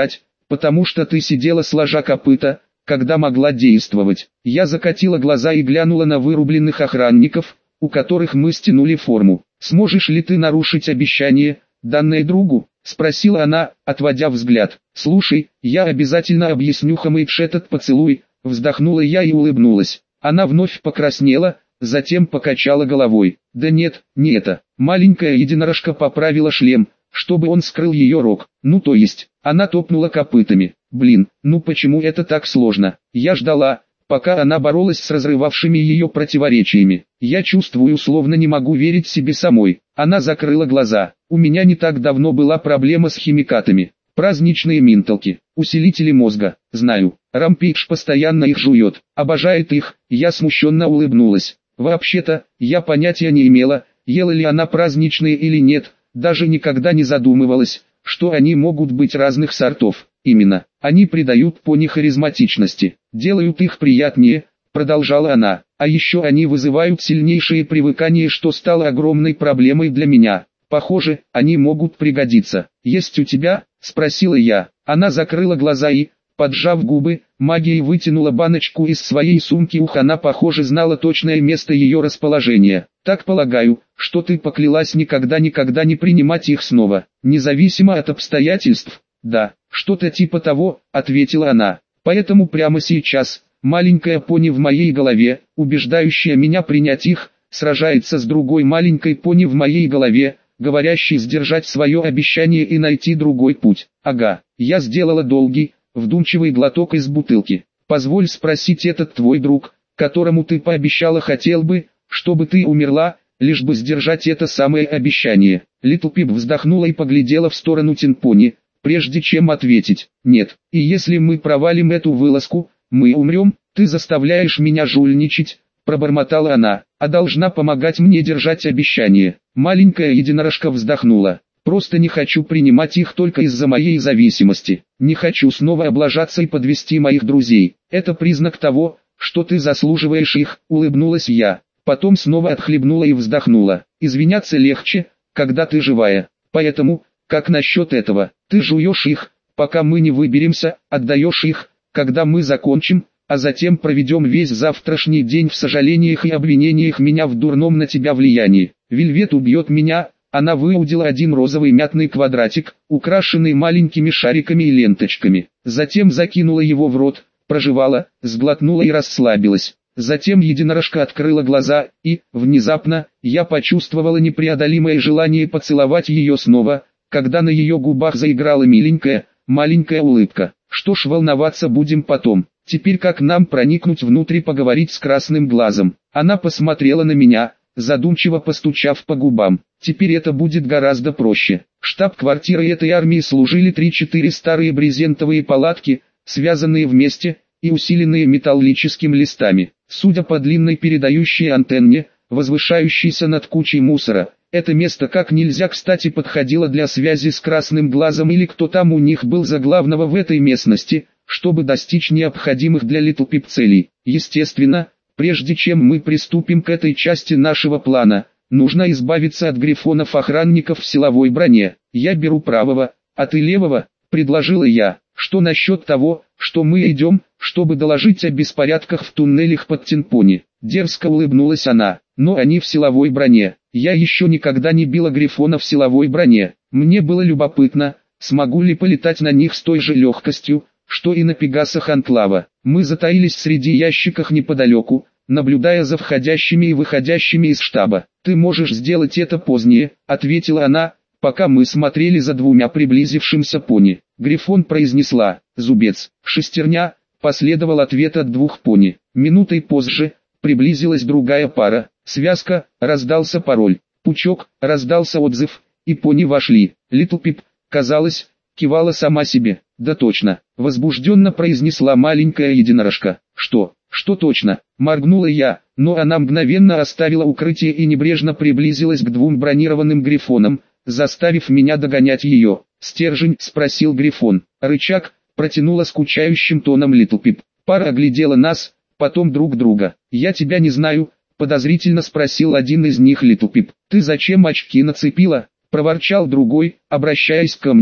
потому что ты сидела сложа копыта, когда могла действовать. Я закатила глаза и глянула на вырубленных охранников, у которых мы стянули форму. «Сможешь ли ты нарушить обещание, данное другу?» — спросила она, отводя взгляд. «Слушай, я обязательно объясню Хамэйдж этот поцелуй», — вздохнула я и улыбнулась. Она вновь покраснела, затем покачала головой. «Да нет, не это». Маленькая единорожка поправила шлем, чтобы он скрыл ее рог. «Ну то есть». Она топнула копытами. «Блин, ну почему это так сложно?» Я ждала, пока она боролась с разрывавшими ее противоречиями. «Я чувствую, словно не могу верить себе самой». Она закрыла глаза. «У меня не так давно была проблема с химикатами. Праздничные минталки, усилители мозга. Знаю, Рампейдж постоянно их жует, обожает их». Я смущенно улыбнулась. Вообще-то, я понятия не имела, ела ли она праздничные или нет, даже никогда не задумывалась, что они могут быть разных сортов. Именно, они придают пони харизматичности, делают их приятнее, продолжала она. А еще они вызывают сильнейшее привыкание, что стало огромной проблемой для меня. Похоже, они могут пригодиться. «Есть у тебя?» — спросила я. Она закрыла глаза и, поджав губы, магией вытянула баночку из своей сумки. Ух, она, похоже, знала точное место ее расположения. «Так полагаю, что ты поклялась никогда-никогда не принимать их снова, независимо от обстоятельств?» «Да, что-то типа того», — ответила она. «Поэтому прямо сейчас, маленькая пони в моей голове, убеждающая меня принять их, сражается с другой маленькой пони в моей голове, говорящей сдержать свое обещание и найти другой путь». «Ага». Я сделала долгий, вдумчивый глоток из бутылки. «Позволь спросить, этот твой друг, которому ты пообещала, хотел бы, чтобы ты умерла, лишь бы сдержать это самое обещание?» Литл Пип вздохнула и поглядела в сторону Тинпони, прежде чем ответить. «Нет, и если мы провалим эту вылазку, мы умрем. Ты заставляешь меня жульничать», — пробормотала она, — «а должна помогать мне держать обещание». Маленькая единорожка вздохнула. «Просто не хочу принимать их только из-за моей зависимости. Не хочу снова облажаться и подвести моих друзей. Это признак того, что ты заслуживаешь их», — улыбнулась я. Потом снова отхлебнула и вздохнула. «Извиняться легче, когда ты живая. Поэтому, как насчет этого? Ты жуешь их, пока мы не выберемся, отдаешь их, когда мы закончим, а затем проведем весь завтрашний день в сожалениях и обвинениях меня в дурном на тебя влиянии. Вельвет убьет меня». Она выудила один розовый мятный квадратик, украшенный маленькими шариками и ленточками. Затем закинула его в рот, прожевала, сглотнула и расслабилась. Затем единорожка открыла глаза, и, внезапно, я почувствовала непреодолимое желание поцеловать ее снова, когда на ее губах заиграла миленькая, маленькая улыбка. «Что ж, волноваться будем потом. Теперь как нам проникнуть внутрь и поговорить с красным глазом?» Она посмотрела на меня, задумчиво постучав по губам. «Теперь это будет гораздо проще. Штаб-квартирой этой армии служили три-четыре старые брезентовые палатки, связанные вместе и усиленные металлическими листами. Судя по длинной передающей антенне, возвышающейся над кучей мусора, это место как нельзя кстати подходило для связи с красным глазом или кто там у них был за главного в этой местности, чтобы достичь необходимых для Литл Пип целей. Естественно, прежде чем мы приступим к этой части нашего плана, нужно избавиться от грифонов-охранников в силовой броне. Я беру правого, а ты левого», — предложила я. «Что насчет того, что мы идем, чтобы доложить о беспорядках в туннелях под Тинпони?» Дерзко улыбнулась она. «Но они в силовой броне. Я еще никогда не била грифона в силовой броне. Мне было любопытно, смогу ли полетать на них с той же легкостью, что и на пегасах Анклава». Мы затаились среди ящиков неподалеку, наблюдая за входящими и выходящими из штаба. «Ты можешь сделать это позднее», — ответила она, пока мы смотрели за двумя приблизившимся пони. Грифон произнесла «Зубец». «Шестерня», — последовал ответ от двух пони. Минутой позже приблизилась другая пара. «Связка», — раздался пароль. «Пучок», — раздался отзыв, и пони вошли. Литл Пип, казалось, кивала сама себе. «Да точно», — возбужденно произнесла маленькая единорожка. «Что? Что точно?» — моргнула я, но она мгновенно оставила укрытие и небрежно приблизилась к двум бронированным грифонам, заставив меня догонять ее. «Стержень?» — спросил грифон. «Рычаг», — протянула скучающим тоном Литл Пип. Пара оглядела нас, потом друг друга. «Я тебя не знаю», — подозрительно спросил один из них Литл Пип. «Ты зачем очки нацепила?» — проворчал другой, обращаясь ко мне.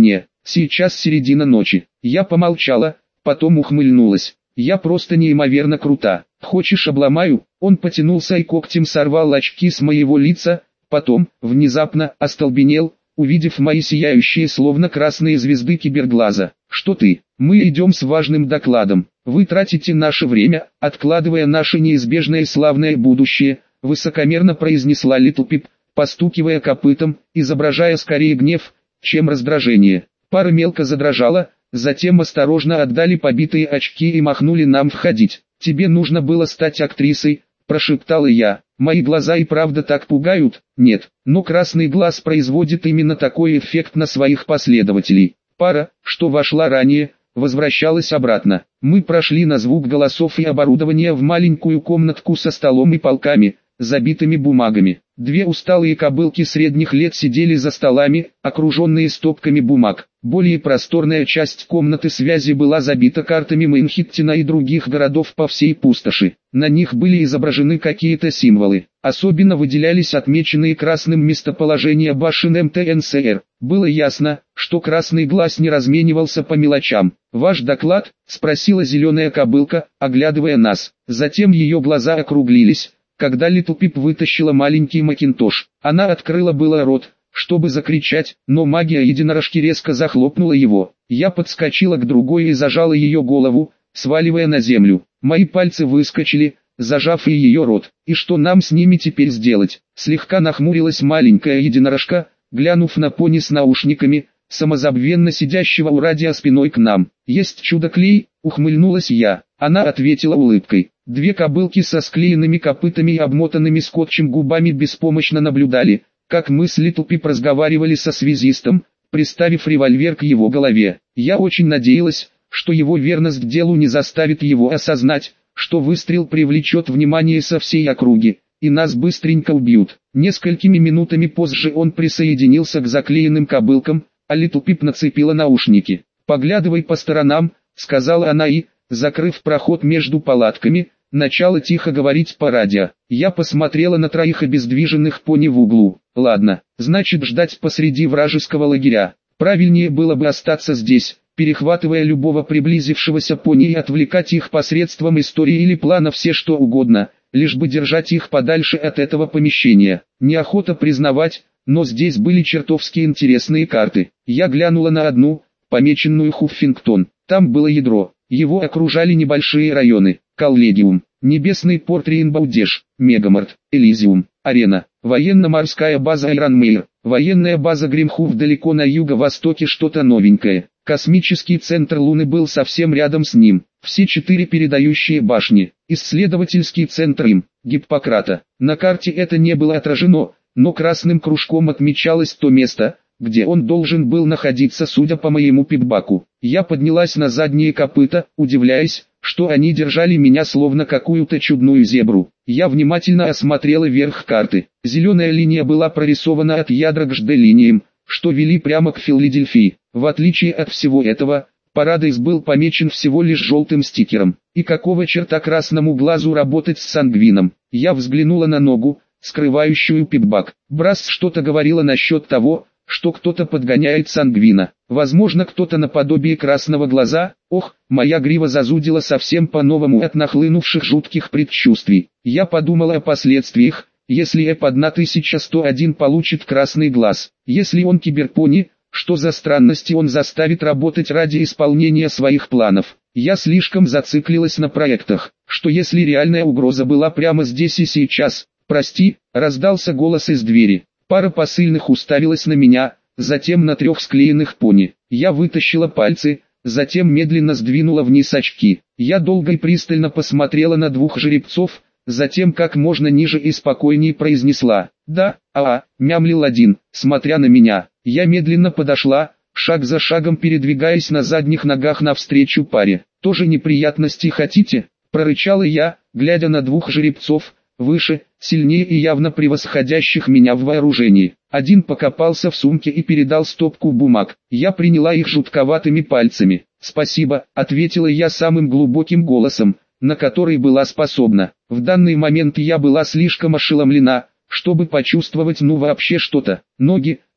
Сейчас середина ночи. Я помолчала, потом ухмыльнулась. Я просто неимоверно крута. Хочешь, обломаю? Он потянулся и когтем сорвал очки с моего лица, потом, внезапно, остолбенел, увидев мои сияющие словно красные звезды киберглаза. Что ты? Мы идем с важным докладом. Вы тратите наше время, откладывая наше неизбежное и славное будущее, высокомерно произнесла Литл Пип, постукивая копытом, изображая скорее гнев, чем раздражение. Пара мелко задрожала, затем осторожно отдали побитые очки и махнули нам входить. «Тебе нужно было стать актрисой», – прошептала я. «Мои глаза и правда так пугают?» «Нет, но красный глаз производит именно такой эффект на своих последователей». Пара, что вошла ранее, возвращалась обратно. Мы прошли на звук голосов и оборудования в маленькую комнатку со столом и полками, забитыми бумагами. Две усталые кобылки средних лет сидели за столами, окруженные стопками бумаг. Более просторная часть комнаты связи была забита картами Манхэттена и других городов по всей пустоши. На них были изображены какие-то символы. Особенно выделялись отмеченные красным местоположения башен эм тэ эн эс эр. Было ясно, что красный глаз не разменивался по мелочам. «Ваш доклад?» – спросила зеленая кобылка, оглядывая нас. Затем ее глаза округлились, когда Литл Пип вытащила маленький макинтош. Она открыла было рот, чтобы закричать, но магия единорожки резко захлопнула его. Я подскочила к другой и зажала ее голову, сваливая на землю. Мои пальцы выскочили, зажав и ее рот. «И что нам с ними теперь сделать?» Слегка нахмурилась маленькая единорожка, глянув на пони с наушниками, самозабвенно сидящего у радио спиной к нам. «Есть чудо-клей?» — ухмыльнулась я. Она ответила улыбкой. Две кобылки со склеенными копытами и обмотанными скотчем губами беспомощно наблюдали, как мы с Литл Пип разговаривали со связистом, приставив револьвер к его голове. Я очень надеялась, что его верность к делу не заставит его осознать, что выстрел привлечет внимание со всей округи, и нас быстренько убьют. Несколькими минутами позже он присоединился к заклеенным кобылкам, а Литл Пип нацепила наушники. «Поглядывай по сторонам», — сказала она и, закрыв проход между палатками, начала тихо говорить по радио. Я посмотрела на троих обездвиженных пони в углу. Ладно, значит ждать посреди вражеского лагеря. Правильнее было бы остаться здесь, перехватывая любого приблизившегося пони и отвлекать их посредством истории или плана все что угодно, лишь бы держать их подальше от этого помещения. Неохота признавать, но здесь были чертовски интересные карты. Я глянула на одну, помеченную Хуффингтон. Там было ядро. Его окружали небольшие районы: Коллегиум, Небесный порт Рейнбоу-Деш, Мегамарт, Элизиум, Арена, военно-морская база Айронмейр, военная база Гримхуф далеко на юго-востоке, что-то новенькое. Космический центр Луны был совсем рядом с ним. Все четыре передающие башни, исследовательский центр им, Гиппократа. На карте это не было отражено, но красным кружком отмечалось то место, где он должен был находиться, судя по моему пипбаку. Я поднялась на задние копыта, удивляясь, что они держали меня словно какую-то чудную зебру. Я внимательно осмотрела верх карты. Зеленая линия была прорисована от ядра к эйч ди-линиям, что вели прямо к Филадельфии. В отличие от всего этого, Парадайз был помечен всего лишь желтым стикером. И какого черта красному глазу работать с сангвином? Я взглянула на ногу, скрывающую пипбак. Брас что-то говорила насчет того, что кто-то подгоняет сангвина. Возможно, кто-то наподобие красного глаза. Ох, моя грива зазудила совсем по-новому от нахлынувших жутких предчувствий. Я подумала о последствиях, если эп тысяча сто один получит красный глаз. Если он киберпони, что за странности он заставит работать ради исполнения своих планов? Я слишком зациклилась на проектах, что если реальная угроза была прямо здесь и сейчас. «Прости», — раздался голос из двери. Пара посыльных уставилась на меня, затем на трех склеенных пони. Я вытащила пальцы, затем медленно сдвинула вниз очки. Я долго и пристально посмотрела на двух жеребцов, затем как можно ниже и спокойнее произнесла: «Да, а-а», мямлил один, смотря на меня. Я медленно подошла, шаг за шагом передвигаясь на задних ногах навстречу паре. «Тоже неприятности хотите?» — прорычала я, глядя на двух жеребцов, выше, сильнее и явно превосходящих меня в вооружении. Один покопался в сумке и передал стопку бумаг. Я приняла их жутковатыми пальцами. «Спасибо», — ответила я самым глубоким голосом, на который была способна. В данный момент я была слишком ошеломлена, чтобы почувствовать ну вообще что-то. Ноги,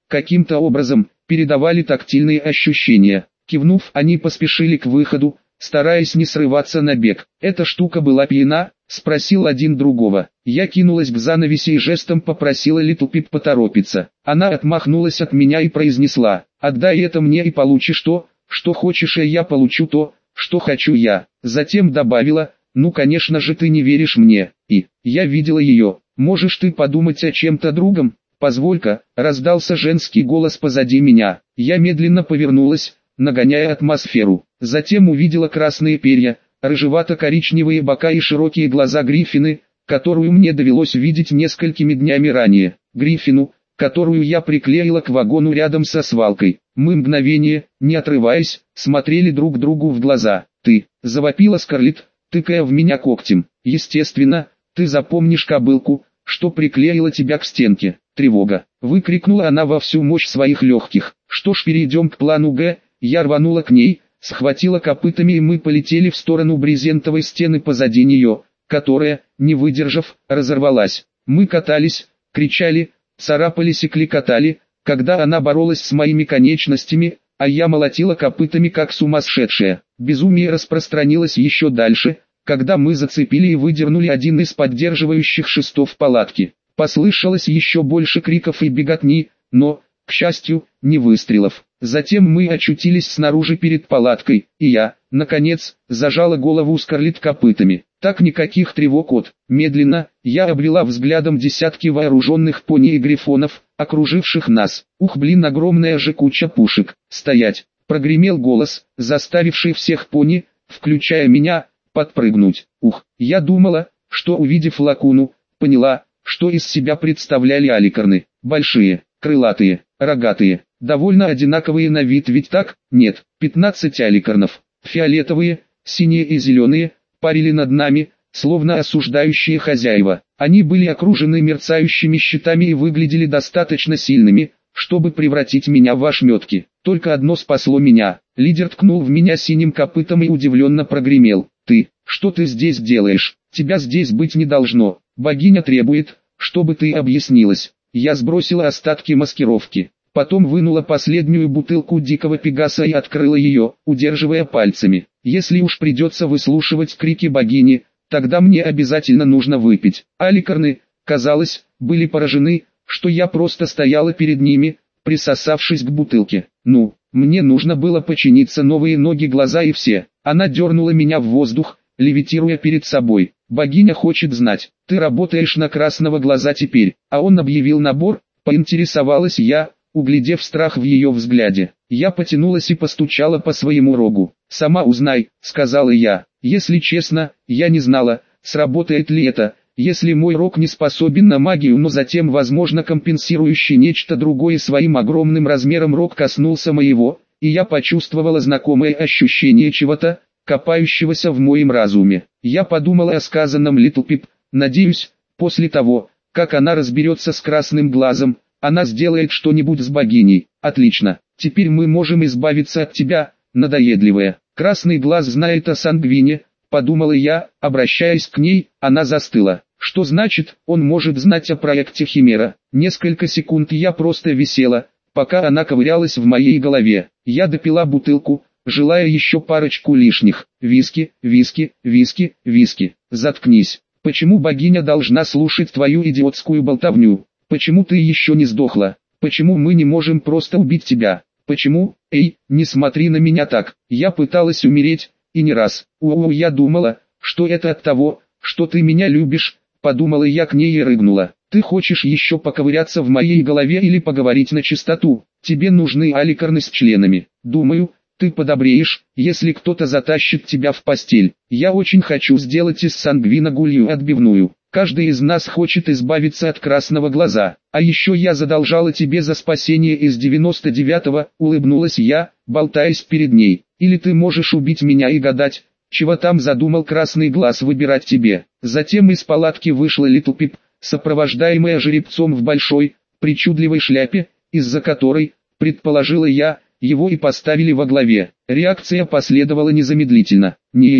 каким-то образом, передавали тактильные ощущения. Кивнув, они поспешили к выходу, стараясь не срываться на бег. «Эта штука была пьяна?» — спросил один другого. Я кинулась к занавеси и жестом попросила Литл Пип поторопиться. Она отмахнулась от меня и произнесла: «Отдай это мне и получишь то, что хочешь, и я получу то, что хочу я». Затем добавила: «Ну, конечно же, ты не веришь мне, и я видела ее. Можешь ты подумать о чем-то другом?» «Позволь-ка», — раздался женский голос позади меня. Я медленно повернулась, нагоняя атмосферу. Затем увидела красные перья, рыжевато-коричневые бока и широкие глаза Гриффины, которую мне довелось видеть несколькими днями ранее. Гриффину, которую я приклеила к вагону рядом со свалкой. Мы мгновение, не отрываясь, смотрели друг другу в глаза. «Ты», — завопила Скарлетт, тыкая в меня когтем. «Естественно, ты запомнишь кобылку, что приклеила тебя к стенке». «Тревога!» — выкрикнула она во всю мощь своих легких. «Что ж, перейдем к плану Г». Я рванула к ней, схватила копытами, и мы полетели в сторону брезентовой стены позади нее, которая, не выдержав, разорвалась. Мы катались, кричали, царапались и кликотали, когда она боролась с моими конечностями, а я молотила копытами как сумасшедшая. Безумие распространилось еще дальше, когда мы зацепили и выдернули один из поддерживающих шестов палатки. Послышалось еще больше криков и беготни, но, к счастью, не выстрелов. Затем мы очутились снаружи перед палаткой, и я, наконец, зажала голову Скарлетт копытами. Так никаких тревог от. Медленно, я обвела взглядом десятки вооруженных пони и грифонов, окруживших нас. Ух, блин, огромная же куча пушек. «Стоять!» — прогремел голос, заставивший всех пони, включая меня, подпрыгнуть. Ух, я думала, что, увидев лакуну, поняла, что из себя представляли аликарны. Большие, крылатые, рогатые, довольно одинаковые на вид, ведь так? Нет, пятнадцать аликарнов, фиолетовые, синие и зеленые, парили над нами, словно осуждающие хозяева. Они были окружены мерцающими щитами и выглядели достаточно сильными, чтобы превратить меня в ошметки. Только одно спасло меня. Лидер ткнул в меня синим копытом и удивленно прогремел: «Ты, что ты здесь делаешь? Тебя здесь быть не должно. Богиня требует, чтобы ты объяснилась». Я сбросила остатки маскировки. Потом вынула последнюю бутылку дикого пегаса и открыла ее, удерживая пальцами. Если уж придется выслушивать крики богини, тогда мне обязательно нужно выпить. Аликарны, казалось, были поражены, что я просто стояла перед ними, присосавшись к бутылке. Ну, мне нужно было подчиниться, новые ноги, глаза и все. Она дернула меня в воздух, левитируя перед собой. «Богиня хочет знать, ты работаешь на красного глаза теперь, а он объявил набор?» — поинтересовалась я, углядев страх в ее взгляде. Я потянулась и постучала по своему рогу. «Сама узнай», — сказала я. Если честно, я не знала, сработает ли это, если мой рог не способен на магию, но затем, возможно, компенсирующий нечто другое своим огромным размером, рог коснулся моего, и я почувствовала знакомое ощущение чего-то, копающегося в моем разуме. Я подумала о сказанном Литл Пип. Надеюсь, после того, как она разберется с красным глазом, она сделает что-нибудь с богиней. Отлично, теперь мы можем избавиться от тебя, надоедливая. Красный глаз знает о Сангвине, подумала я, обращаясь к ней. Она застыла. Что значит, он может знать о проекте Химера? Несколько секунд я просто висела, пока она ковырялась в моей голове. Я допила бутылку, желая еще парочку лишних. Виски, виски, виски, виски. Заткнись. Почему богиня должна слушать твою идиотскую болтовню? Почему ты еще не сдохла? Почему мы не можем просто убить тебя? Почему? Эй, не смотри на меня так. Я пыталась умереть, и не раз. О, я думала, что это от того, что ты меня любишь. Подумала я к ней и рыгнула. Ты хочешь еще поковыряться в моей голове или поговорить на чистоту? Тебе нужны аликарны с членами. Думаю, ты подобреешь, если кто-то затащит тебя в постель. Я очень хочу сделать из Сангвина гулью отбивную. Каждый из нас хочет избавиться от красного глаза. А еще я задолжала тебе за спасение из девяносто девятого, улыбнулась я, болтаясь перед ней. Или ты можешь убить меня и гадать, чего там задумал красный глаз выбирать тебе. Затем из палатки вышла Литл Пип, сопровождаемая жеребцом в большой, причудливой шляпе, из-за которой, предположила я, его и поставили во главе. Реакция последовала незамедлительно.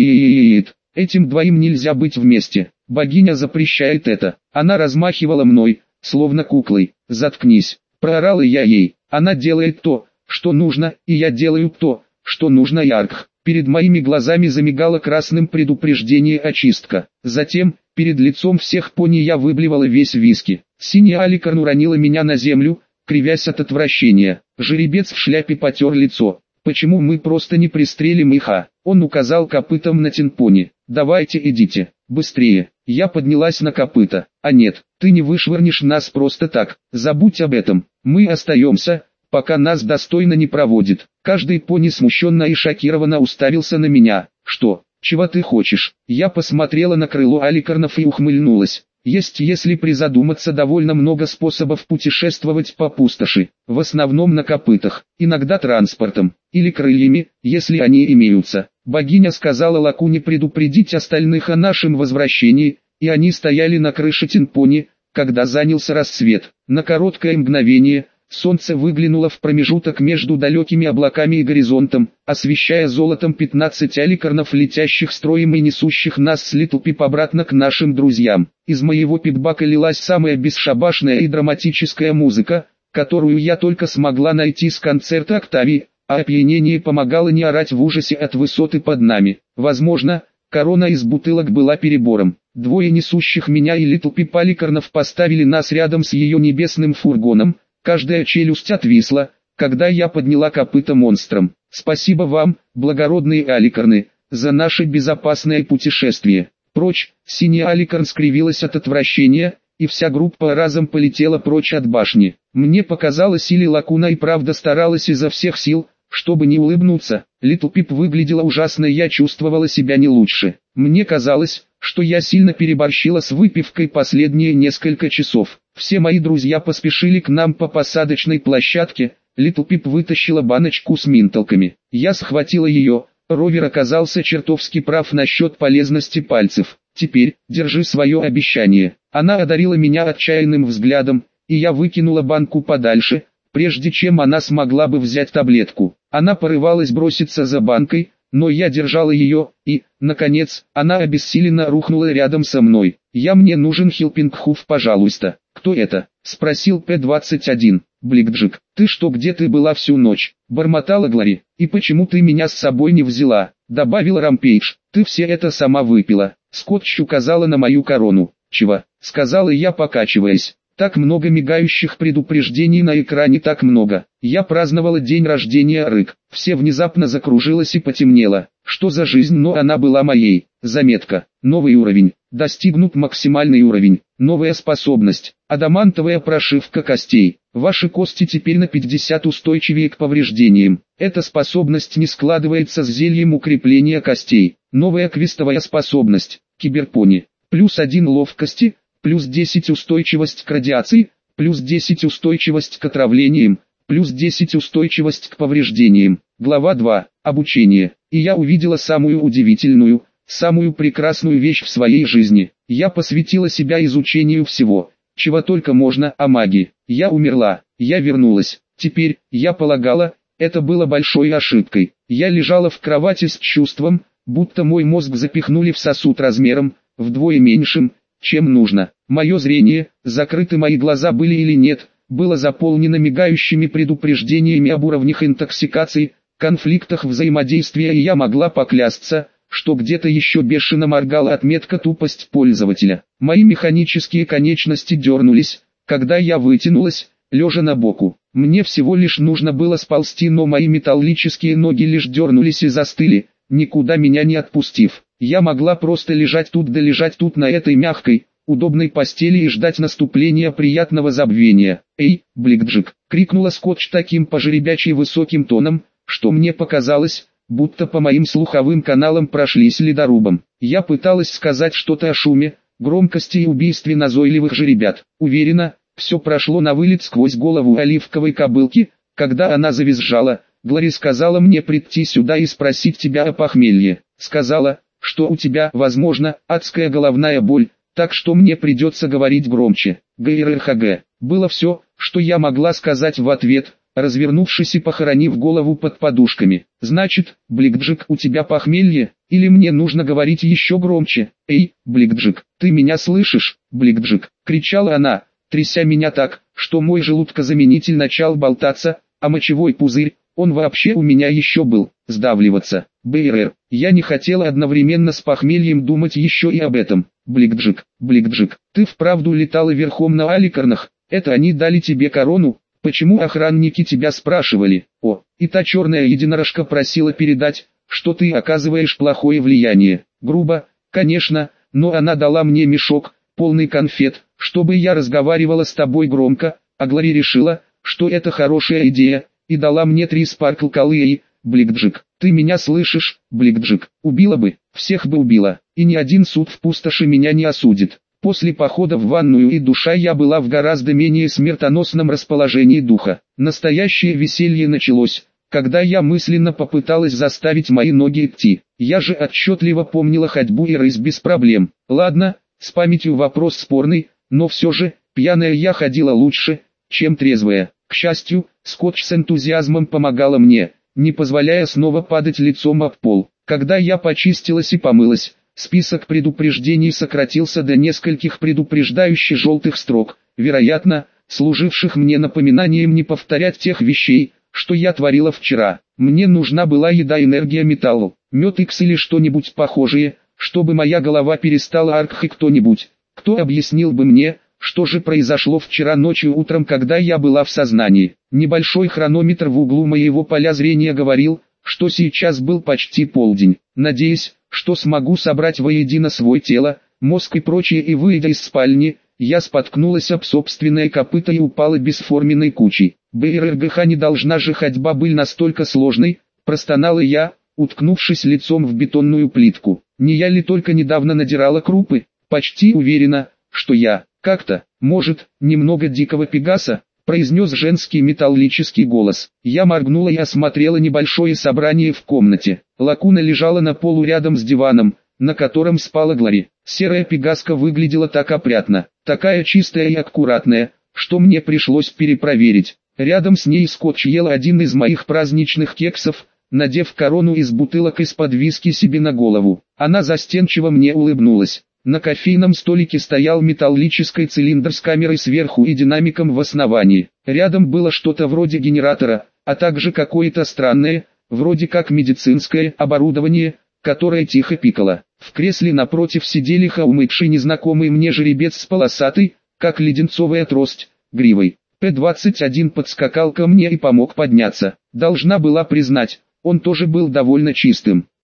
Нет, этим двоим нельзя быть вместе. Богиня запрещает это. Она размахивала мной, словно куклой. Заткнись, Проорала я ей. Она делает то, что нужно, и я делаю то, что нужно. Ярк. Перед моими глазами замигало красным предупреждение очистка. Затем, перед лицом всех пони я выблевала весь виски. Синяя Аликарн уронила меня на землю, кривясь от отвращения. Жеребец в шляпе потер лицо. Почему мы просто не пристрелим их, а? Он указал копытом на Тинпони. Давайте идите, быстрее. Я поднялась на копыта. А нет, ты не вышвырнешь нас просто так. Забудь об этом. Мы остаемся, пока нас достойно не проводит. Каждый пони смущенно и шокированно уставился на меня. Что, чего ты хочешь? Я посмотрела на крыло Аликарнов и ухмыльнулась. Есть, если призадуматься, довольно много способов путешествовать по пустоши, в основном на копытах, иногда транспортом, или крыльями, если они имеются. Богиня сказала Лакуне предупредить остальных о нашем возвращении, и они стояли на крыше Тинпони, когда занялся рассвет. На короткое мгновение солнце выглянуло в промежуток между далекими облаками и горизонтом, освещая золотом пятнадцать аликарнов, летящих строем и несущих нас с Литлпип обратно к нашим друзьям. Из моего питбака лилась самая бесшабашная и драматическая музыка, которую я только смогла найти с концерта Октавии, а опьянение помогало не орать в ужасе от высоты под нами. Возможно, корона из бутылок была перебором. Двое несущих меня и Литлпип аликарнов поставили нас рядом с ее небесным фургоном. Каждая челюсть отвисла, когда я подняла копыта монстром. Спасибо вам, благородные аликарны, за наше безопасное путешествие. Прочь, синяя аликарн скривилась от отвращения, и вся группа разом полетела прочь от башни. Мне показалось, или Лакуна и правда старалась изо всех сил, чтобы не улыбнуться. Литлпип выглядела ужасно, и я чувствовала себя не лучше. Мне казалось, что я сильно переборщила с выпивкой последние несколько часов. Все мои друзья поспешили к нам по посадочной площадке. Литлпип вытащила баночку с минталками. Я схватила ее. Ровер оказался чертовски прав насчет полезности пальцев. Теперь, держи свое обещание. Она одарила меня отчаянным взглядом, и я выкинула банку подальше, прежде чем она смогла бы взять таблетку. Она порывалась броситься за банкой, но я держала ее, и, наконец, она обессиленно рухнула рядом со мной. «Я мне нужен Хилпингхуф, пожалуйста». «Кто это?» — спросил П двадцать один. «Бликджик, ты что, где ты была всю ночь?» — бормотала Глори. «И почему ты меня с собой не взяла?» — добавил Рампейдж. «Ты все это сама выпила». Скотч указала на мою корону. «Чего?» — сказала я, покачиваясь. Так много мигающих предупреждений на экране, так много. Я праздновала день рождения Рык. Все внезапно закружилось и потемнело. Что за жизнь, но она была моей. Заметка. Новый уровень. Достигнут максимальный уровень. Новая способность. Адамантовая прошивка костей. Ваши кости теперь на пятьдесят устойчивее к повреждениям. Эта способность не складывается с зельем укрепления костей. Новая квестовая способность. Киберпони. Плюс один ловкости. Плюс десять устойчивость к радиации, плюс десять устойчивость к отравлениям, плюс десять устойчивость к повреждениям. Глава два. Обучение. И я увидела самую удивительную, самую прекрасную вещь в своей жизни. Я посвятила себя изучению всего, чего только можно о магии. Я умерла, я вернулась. Теперь, я полагала, это было большой ошибкой. Я лежала в кровати с чувством, будто мой мозг запихнули в сосуд размером, вдвое меньшим, чем нужно. Мое зрение, закрыты мои глаза были или нет, было заполнено мигающими предупреждениями об уровнях интоксикации, конфликтах взаимодействия, и я могла поклясться, что где-то еще бешено моргала отметка «тупость пользователя». Мои механические конечности дернулись, когда я вытянулась, лежа на боку. Мне всего лишь нужно было сползти, но мои металлические ноги лишь дернулись и застыли, никуда меня не отпустив. Я могла просто лежать тут да лежать тут на этой мягкой, удобной постели и ждать наступления приятного забвения. «Эй, Бликджик!» — крикнула Скотч таким пожеребячий высоким тоном, что мне показалось, будто по моим слуховым каналам прошлись ледорубом. Я пыталась сказать что-то о шуме, громкости и убийстве назойливых жеребят. Уверена, все прошло на вылет сквозь голову оливковой кобылки, когда она завизжала. «Глори сказала мне прийти сюда и спросить тебя о похмелье. Сказала, что у тебя, возможно, адская головная боль, так что мне придется говорить громче». ГРХГ. Было все, что я могла сказать в ответ, развернувшись и похоронив голову под подушками. «Значит, Бликджик, у тебя похмелье, или мне нужно говорить еще громче?» «Эй, Бликджик, ты меня слышишь?» «Бликджик!» — кричала она, тряся меня так, что мой желудкозаменитель начал болтаться, а мочевой пузырь, он вообще у меня еще был, сдавливаться. БРР. Я не хотела одновременно с похмельем думать еще и об этом. Бликджик, Бликджик, ты вправду летала верхом на аликарнах? Это они дали тебе корону? Почему охранники тебя спрашивали? О, и та черная единорожка просила передать, что ты оказываешь плохое влияние. Грубо, конечно, но она дала мне мешок, полный конфет, чтобы я разговаривала с тобой громко, а Глори решила, что это хорошая идея, и дала мне три спаркл колы. Бликджик, ты меня слышишь, Бликджик? Убила бы, всех бы убила, и ни один суд в пустоши меня не осудит. После похода в ванную и душа я была в гораздо менее смертоносном расположении духа. Настоящее веселье началось, когда я мысленно попыталась заставить мои ноги идти. Я же отчетливо помнила ходьбу и рысь без проблем. Ладно, с памятью вопрос спорный, но все же, пьяная я ходила лучше, чем трезвая. К счастью, скотч с энтузиазмом помогала мне, не позволяя снова падать лицом об пол. Когда я почистилась и помылась, список предупреждений сократился до нескольких предупреждающих желтых строк, вероятно, служивших мне напоминанием не повторять тех вещей, что я творила вчера. Мне нужна была еда, энергия, металлу, мед икс или что-нибудь похожее, чтобы моя голова перестала аркх, и кто-нибудь, кто объяснил бы мне, что же произошло вчера ночью утром, когда я была в сознании. Небольшой хронометр в углу моего поля зрения говорил, что сейчас был почти полдень. Надеясь, что смогу собрать воедино свое тело, мозг и прочее, и выйдя из спальни, я споткнулась об собственное копыто и упала бесформенной кучей. БРРГХ, не должна же ходьба быть настолько сложной, простонала я, уткнувшись лицом в бетонную плитку. Не я ли только недавно надирала крупы? Почти уверена, что я, как-то, может, немного дикого пегаса, произнес женский металлический голос. Я моргнула и осмотрела небольшое собрание в комнате. Лакуна лежала на полу рядом с диваном, на котором спала Глори. Серая пегаска выглядела так опрятно, такая чистая и аккуратная, что мне пришлось перепроверить. Рядом с ней скотч ел один из моих праздничных кексов, надев корону из бутылок из-под виски себе на голову. Она застенчиво мне улыбнулась. На кофейном столике стоял металлический цилиндр с камерой сверху и динамиком в основании. Рядом было что-то вроде генератора, а также какое-то странное, вроде как медицинское оборудование, которое тихо пикало. В кресле напротив сидели хаумыкший незнакомый мне жеребец с полосатой, как леденцовая трость, гривой. П двадцать один подскакал ко мне и помог подняться. Должна была признать, он тоже был довольно чистым.